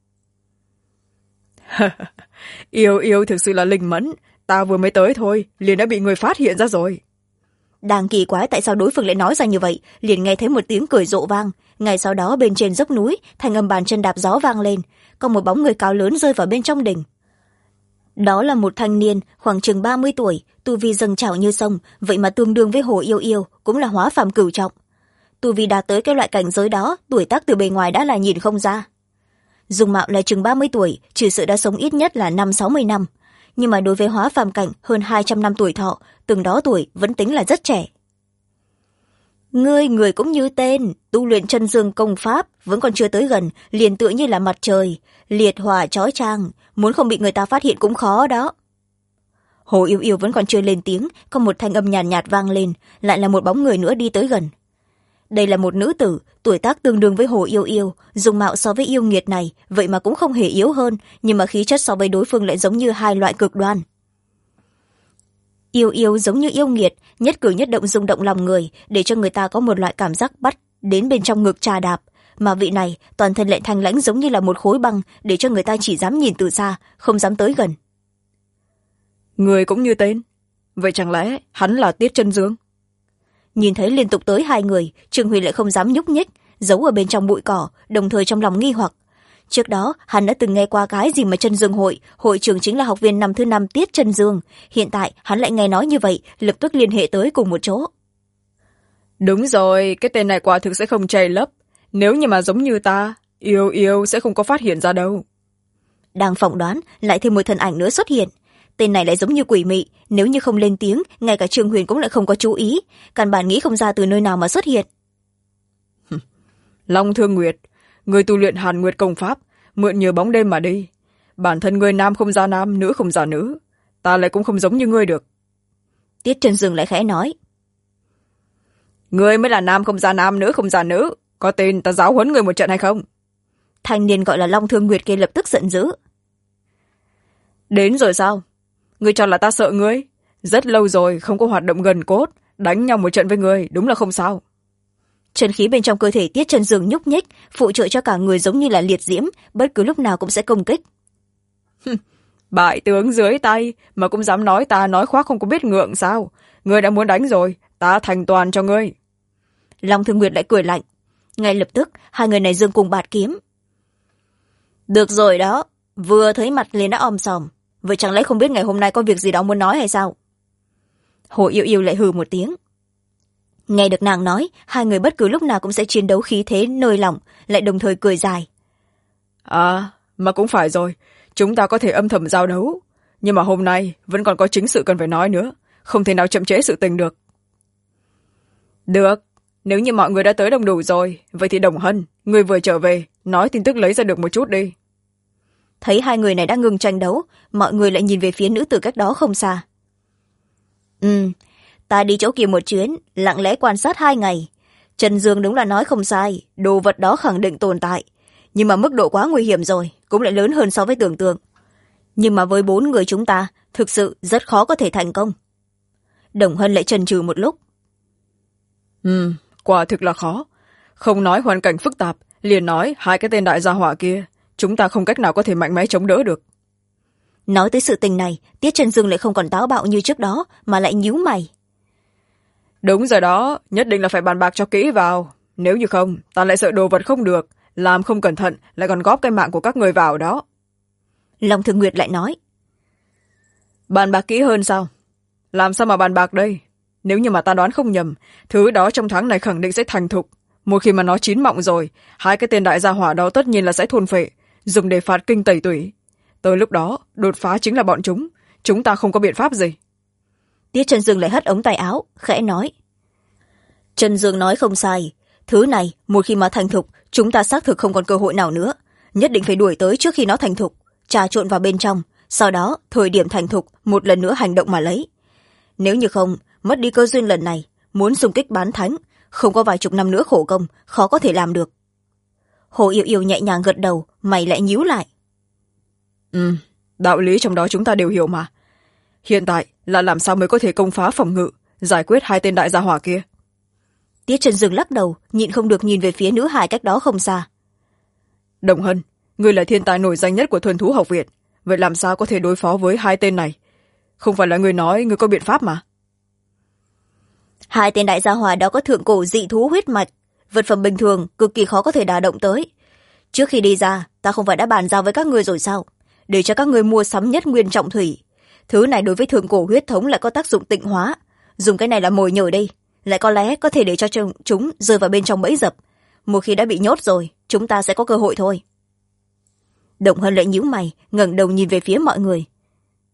Yêu Yêu thực sự là linh mẫn, ta vừa mới tới thôi liền đã bị người phát hiện ra rồi. Đang kỳ quái tại sao đối phương lại nói ra như vậy, liền nghe thấy một tiếng cười rộ vang. Ngay sau đó bên trên dốc núi, thanh âm bàn chân đạp gió vang lên, có một bóng người cao lớn rơi vào bên trong đỉnh. Đó là một thanh niên khoảng chừng 30 tuổi, tu vi dâng trào như sông, vậy mà tương đương với Hồ Yêu Yêu, cũng là hóa phàm cửu trọng. Tu vi đạt tới cái loại cảnh giới đó, tuổi tác từ bề ngoài đã là nhìn không ra. Dung mạo là chừng 30 tuổi, trừ sự đã sống ít nhất là 50-60 năm. nhưng mà đối với hóa phàm cảnh hơn 200 năm tuổi thọ, từng đó tuổi vẫn tính là rất trẻ. Người cũng như tên, tu luyện chân dương công pháp, vẫn còn chưa tới gần, liền tựa như là mặt trời, liệt hỏa chói chang, muốn không bị người ta phát hiện cũng khó đó. Hồ Yêu Yêu vẫn còn chưa lên tiếng, có một thanh âm nhàn nhạt vang lên, lại là một bóng người nữa đi tới gần. Đây là một nữ tử, tuổi tác tương đương với Hồ Yêu Yêu, dung mạo so với yêu nghiệt này, vậy mà cũng không hề yếu hơn, nhưng mà khí chất so với đối phương lại giống như hai loại cực đoan. Yêu Yêu giống như yêu nghiệt, nhất cử nhất động rung động lòng người, để cho người ta có một loại cảm giác bắt đến bên trong ngực trà đạp, mà vị này toàn thân lại thanh lãnh giống như là một khối băng, để cho người ta chỉ dám nhìn từ xa, không dám tới gần. Người cũng như tên, vậy chẳng lẽ hắn là Tiết Chân Dương? Nhìn thấy liên tục tới hai người, Trương Huy lại không dám nhúc nhích, giấu ở bên trong bụi cỏ, đồng thời trong lòng nghi hoặc. Trước đó hắn đã từng nghe qua cái gì mà Chân Dương hội, hội trưởng chính là học viên năm thứ 5 Tiết Chân Dương, hiện tại hắn lại nghe nói như vậy, lập tức liên hệ tới cùng một chỗ. Đúng rồi, cái tên này quả thực sẽ không che lấp, nếu như mà giống như ta, Yêu Yêu sẽ không có phát hiện ra đâu. Đang phỏng đoán, lại thêm một thân ảnh nữa xuất hiện. Tên này lại giống như quỷ mị, nếu như không lên tiếng, ngay cả Trương Huyền cũng lại không có chú ý, căn bản nghĩ không ra từ nơi nào mà xuất hiện. Long Thương Nguyệt, người tu luyện Hàn Nguyệt công pháp, mượn nhờ bóng đêm mà đi. Bản thân người nam không ra nam, nữ không ra nữ, ta lại cũng không giống như ngươi được. Tiết Chân Dương lại khẽ nói. Ngươi mới là nam không ra nam, nữ không ra nữ, có tin ta giáo huấn người một trận hay không? Thanh niên gọi là Long Thương Nguyệt kia lập tức giận dữ. Đến rồi sao? Ngươi cho là ta sợ ngươi? Rất lâu rồi không có hoạt động gần cốt, đánh nhau một trận với ngươi đúng là không sao. Chân khí bên trong cơ thể Tiết Chân Dương nhúc nhích, phụ trợ cho cả người giống như là liệt diễm, bất cứ lúc nào cũng sẽ công kích. Bại tướng dưới tay mà cũng dám nói ta nói khoác không có biết ngượng sao? Ngươi đã muốn đánh rồi, ta thành toàn cho ngươi. Long Thương Nguyệt lại cười lạnh. Ngay lập tức hai người này dương cùng bạt kiếm. Được rồi đó, vừa thấy mặt liền đã om sòm, vậy chẳng lẽ không biết ngày hôm nay có việc gì đó muốn nói hay sao? Hồ Yêu Yêu lại hừ một tiếng. Nghe được nàng nói, hai người bất cứ lúc nào cũng sẽ chiến đấu khí thế nơi lỏng, lại đồng thời cười dài. À, mà cũng phải rồi, chúng ta có thể âm thầm giao đấu, nhưng mà hôm nay vẫn còn có chính sự cần phải nói nữa, không thể nào chậm trễ sự tình được. Được, nếu như mọi người đã tới đông đủ rồi, vậy thì Đồng Hân, người vừa trở về, nói tin tức lấy ra được một chút đi. Thấy hai người này đã ngừng tranh đấu, mọi người lại nhìn về phía nữ tử cách đó không xa. Ta đi chỗ kia một chuyến, lặng lẽ quan sát 2 ngày. Trần Dương đúng là nói không sai, đồ vật đó khẳng định tồn tại, nhưng mà mức độ quá nguy hiểm rồi, cũng lại lớn hơn so với tưởng tượng. Nhưng mà với 4 người chúng ta, thực sự rất khó có thể thành công. Đồng Hân lại chần chừ một lúc. Quả thực là khó. Không nói hoàn cảnh phức tạp, liền nói 2 cái tên đại gia hỏa kia, chúng ta không cách nào có thể mạnh mẽ chống đỡ được. Nói tới sự tình này, Tiết Chân Dương lại không còn táo bạo như trước đó, mà lại nhíu mày. Đúng rồi đó, nhất định là phải bàn bạc cho kỹ vào. Nếu như không, ta lại sợ đồ vật không được, làm không cẩn thận, lại còn góp cái mạng của các người vào đó. Long Thường Nguyệt lại nói. Bàn bạc kỹ hơn sao? Làm sao mà bàn bạc đây? Nếu như mà ta đoán không nhầm, thứ đó trong tháng này khẳng định sẽ thành thục. Một khi mà nó chín mọng rồi, 2 cái tên đại gia hỏa đó tất nhiên là sẽ thôn phệ, dùng để phạt kinh tẩy tủy. Tới lúc đó, đột phá chính là bọn chúng ta không có biện pháp gì. Tiết Chân Dương lại hất ống tay áo, khẽ nói. Chân Dương nói không sai, thứ này một khi mà thành thục, chúng ta xác thực không còn cơ hội nào nữa, nhất định phải đuổi tới trước khi nó thành thục, trà trộn vào bên trong, sau đó thời điểm thành thục một lần nữa hành động mà lấy. Nếu như không, mất đi cơ duyên lần này, muốn xung kích bán thánh, không có vài chục năm nữa khổ công, khó có thể làm được. Hồ Yêu Yêu nhẹ nhàng gật đầu, mày lại nhíu lại. Đạo lý trong đó chúng ta đều hiểu mà. Hiện tại là làm sao mới có thể công phá phòng ngự, giải quyết 2 tên đại gia hỏa kia. Tiết Chân Dương lắc đầu, nhịn không được nhìn về phía nữ hài cách đó không xa. Đồng Hân, ngươi là thiên tài nổi danh nhất của Thuần Thú học viện, vậy làm sao có thể đối phó với 2 tên này? Không phải là ngươi nói ngươi có biện pháp mà. 2 tên đại gia hỏa đó có thượng cổ dị thú huyết mạch, vật phẩm bình thường cực kỳ khó có thể đả động tới. Trước khi đi ra, ta không phải đã bàn giao với các ngươi rồi sao, để cho các ngươi mua sắm nhất nguyên trọng thủy. Thứ này đối với thượng cổ huyết thống lại có tác dụng tịnh hóa, dùng cái này là mồi nhồi đi, lại có lẽ có thể để cho chúng rơi vào bên trong bẫy dập. Một khi đã bị nhốt rồi, chúng ta sẽ có cơ hội thôi. Đồng Hân lại nhíu mày, ngẩng đầu nhìn về phía mọi người.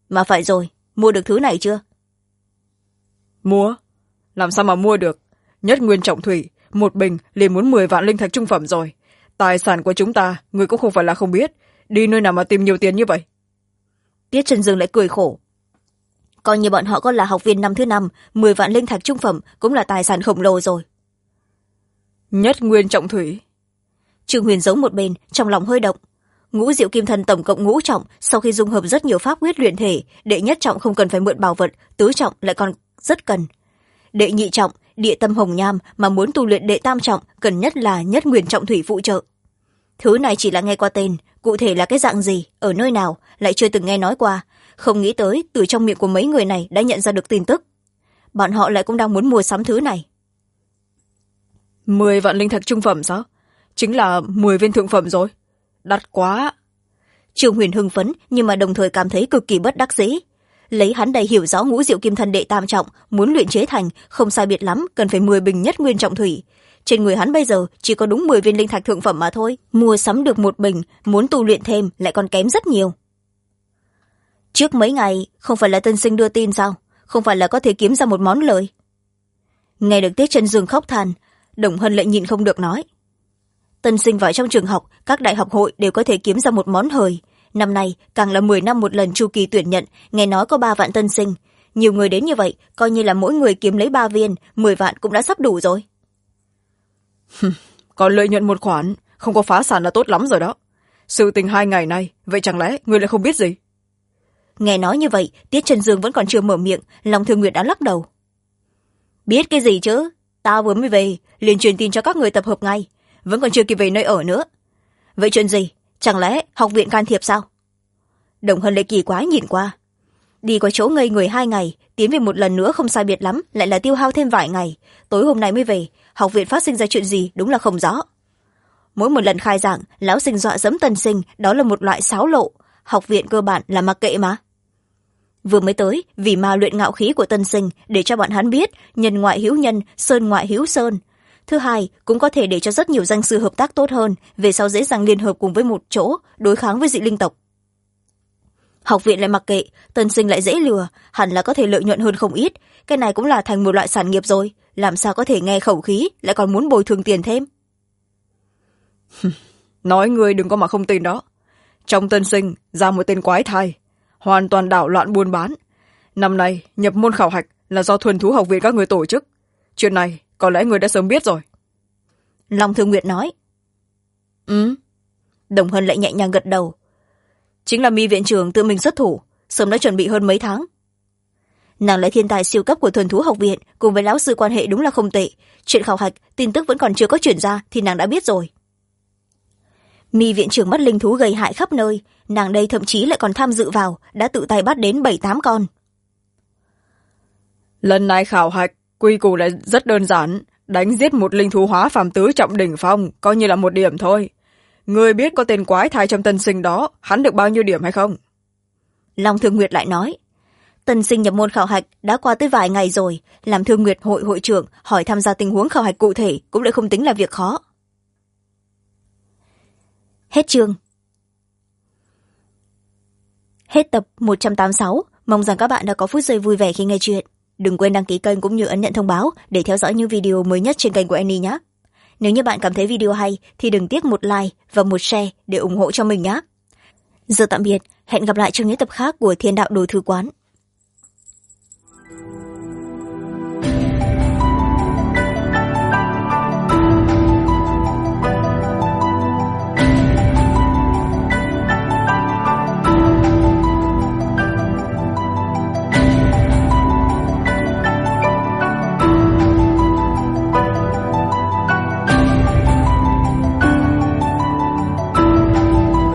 Mà phải rồi, mua được thứ này chưa? Mua? Làm sao mà mua được? Nhất nguyên trọng thủy, một bình liền muốn 10 vạn linh thạch trung phẩm rồi. Tài sản của chúng ta, người cũng không phải là không biết. Đi nơi nào mà tìm nhiều tiền như vậy? Tiết Trần Dương lại cười khổ. Coi như bọn họ có là học viên năm thứ 5, 10 vạn linh thạch trung phẩm cũng là tài sản khổng lồ rồi. Nhất nguyên trọng thủy. Trương Huyền giấu một bên, trong lòng hơi động. Ngũ diệu kim thân tổng cộng ngũ trọng, sau khi dung hợp rất nhiều pháp quyết luyện thể, đệ nhất trọng không cần phải mượn bảo vật, tứ trọng lại còn rất cần. Đệ nhị trọng, địa tâm hồng nham, mà muốn tu luyện đệ tam trọng cần nhất là nhất nguyên trọng thủy phụ trợ. Thứ này chỉ là nghe qua tên, cụ thể là cái dạng gì, ở nơi nào lại chưa từng nghe nói qua, không nghĩ tới từ trong miệng của mấy người này đã nhận ra được tin tức. Bọn họ lại cũng đang muốn mua sắm thứ này. 10 vạn linh thạch trung phẩm sao? Chính là 10 viên thượng phẩm rồi. Đắt quá. Trương Huyền hưng phấn nhưng mà đồng thời cảm thấy cực kỳ bất đắc dĩ. Lấy hắn đầy hiểu rõ ngũ diệu kim thân đệ tam trọng, muốn luyện chế thành không sai biệt lắm cần phải 10 bình nhất nguyên trọng thủy. Trên người hắn bây giờ chỉ có đúng 10 viên linh thạch thượng phẩm mà thôi, mua sắm được một bình, muốn tu luyện thêm lại còn kém rất nhiều. Trước mấy ngày không phải là Tân Sinh đưa tin sao, không phải là có thể kiếm ra một món lời? Nghe được Tiết Trần Dương khóc than, Đồng Hân lại nhịn không được nói. Tân sinh vào trong trường học, các đại học hội đều có thể kiếm ra một món hời. Năm nay càng là 10 năm một lần chu kỳ tuyển nhận, nghe nói có 3 vạn tân sinh. Nhiều người đến như vậy, coi như là mỗi người kiếm lấy 3 viên, 10 vạn cũng đã sắp đủ rồi. Còn lợi nhuận một khoản, không có phá sản là tốt lắm rồi đó. Sự tình 2 ngày nay, vậy chẳng lẽ người lại không biết gì? Nghe nói như vậy, Tiết Trần Dương vẫn còn chưa mở miệng, Long Thương Nguyệt đã lắc đầu. Biết cái gì chứ? Ta vừa mới về, liền truyền tin cho các người tập hợp ngay, vẫn còn chưa kịp về nơi ở nữa. Vậy chuyện gì? Chẳng lẽ học viện can thiệp sao? Đồng Hân lại kỳ quái nhìn qua. Đi qua chỗ ngây người 2 ngày, tiến về một lần nữa không sai biệt lắm, lại là tiêu hao thêm vài ngày. Tối hôm nay mới về, học viện phát sinh ra chuyện gì đúng là không rõ. Mỗi một lần khai giảng, lão sinh dọa dẫm tân sinh, đó là một loại xáo lộ. Học viện cơ bản là mặc kệ mà. Vừa mới tới, vì ma luyện ngạo khí của tân sinh, để cho bọn hắn biết nhân ngoại hữu nhân, sơn ngoại hữu sơn. Thứ hai, cũng có thể để cho rất nhiều danh sư hợp tác tốt hơn, về sau dễ dàng liên hợp cùng với một chỗ, đối kháng với dị linh tộc. Học viện lại mặc kệ, tân sinh lại dễ lừa, hẳn là có thể lợi nhuận hơn không ít. Cái này cũng là thành một loại sản nghiệp rồi, làm sao có thể nghe khẩu khí, lại còn muốn bồi thường tiền thêm. Nói người đừng có mà không tin đó. Trong tân sinh, ra một tên quái thai, hoàn toàn đảo loạn buôn bán. Năm nay, nhập môn khảo hạch là do thuần thú học viện các người tổ chức. Chuyện này, có lẽ người đã sớm biết rồi. Long Thương Nguyệt nói. Đồng Hân lại nhẹ nhàng gật đầu. Chính là Mi viện trưởng tự mình xuất thủ, sớm đã chuẩn bị hơn mấy tháng. Nàng là thiên tài siêu cấp của thuần thú học viện, cùng với lão sư quan hệ đúng là không tệ. Chuyện khảo hạch, tin tức vẫn còn chưa có chuyển ra thì nàng đã biết rồi. Mi viện trưởng bắt linh thú gây hại khắp nơi, nàng đây thậm chí lại còn tham dự vào, đã tự tay bắt đến 7-8 con. Lần này khảo hạch, quy củ lại rất đơn giản, đánh giết một linh thú hóa phàm tứ trọng đỉnh phong, coi như là một điểm thôi. Người biết có tên quái thai trong tân sinh đó, hắn được bao nhiêu điểm hay không? Long Thương Nguyệt lại nói. Tân sinh nhập môn khảo hạch đã qua tới vài ngày rồi, làm Thương Nguyệt hội hội trưởng hỏi tham gia tình huống khảo hạch cụ thể cũng lại không tính là việc khó. Hết chương. Hết tập 186, mong rằng các bạn đã có phút giây vui vẻ khi nghe chuyện. Đừng quên đăng ký kênh cũng như ấn nhận thông báo để theo dõi những video mới nhất trên kênh của Annie nhé. Nếu như bạn cảm thấy video hay thì đừng tiếc một like và một share để ủng hộ cho mình nhé. Giờ tạm biệt, hẹn gặp lại trong những tập khác của Thiên Đạo Đồ Thư Quán.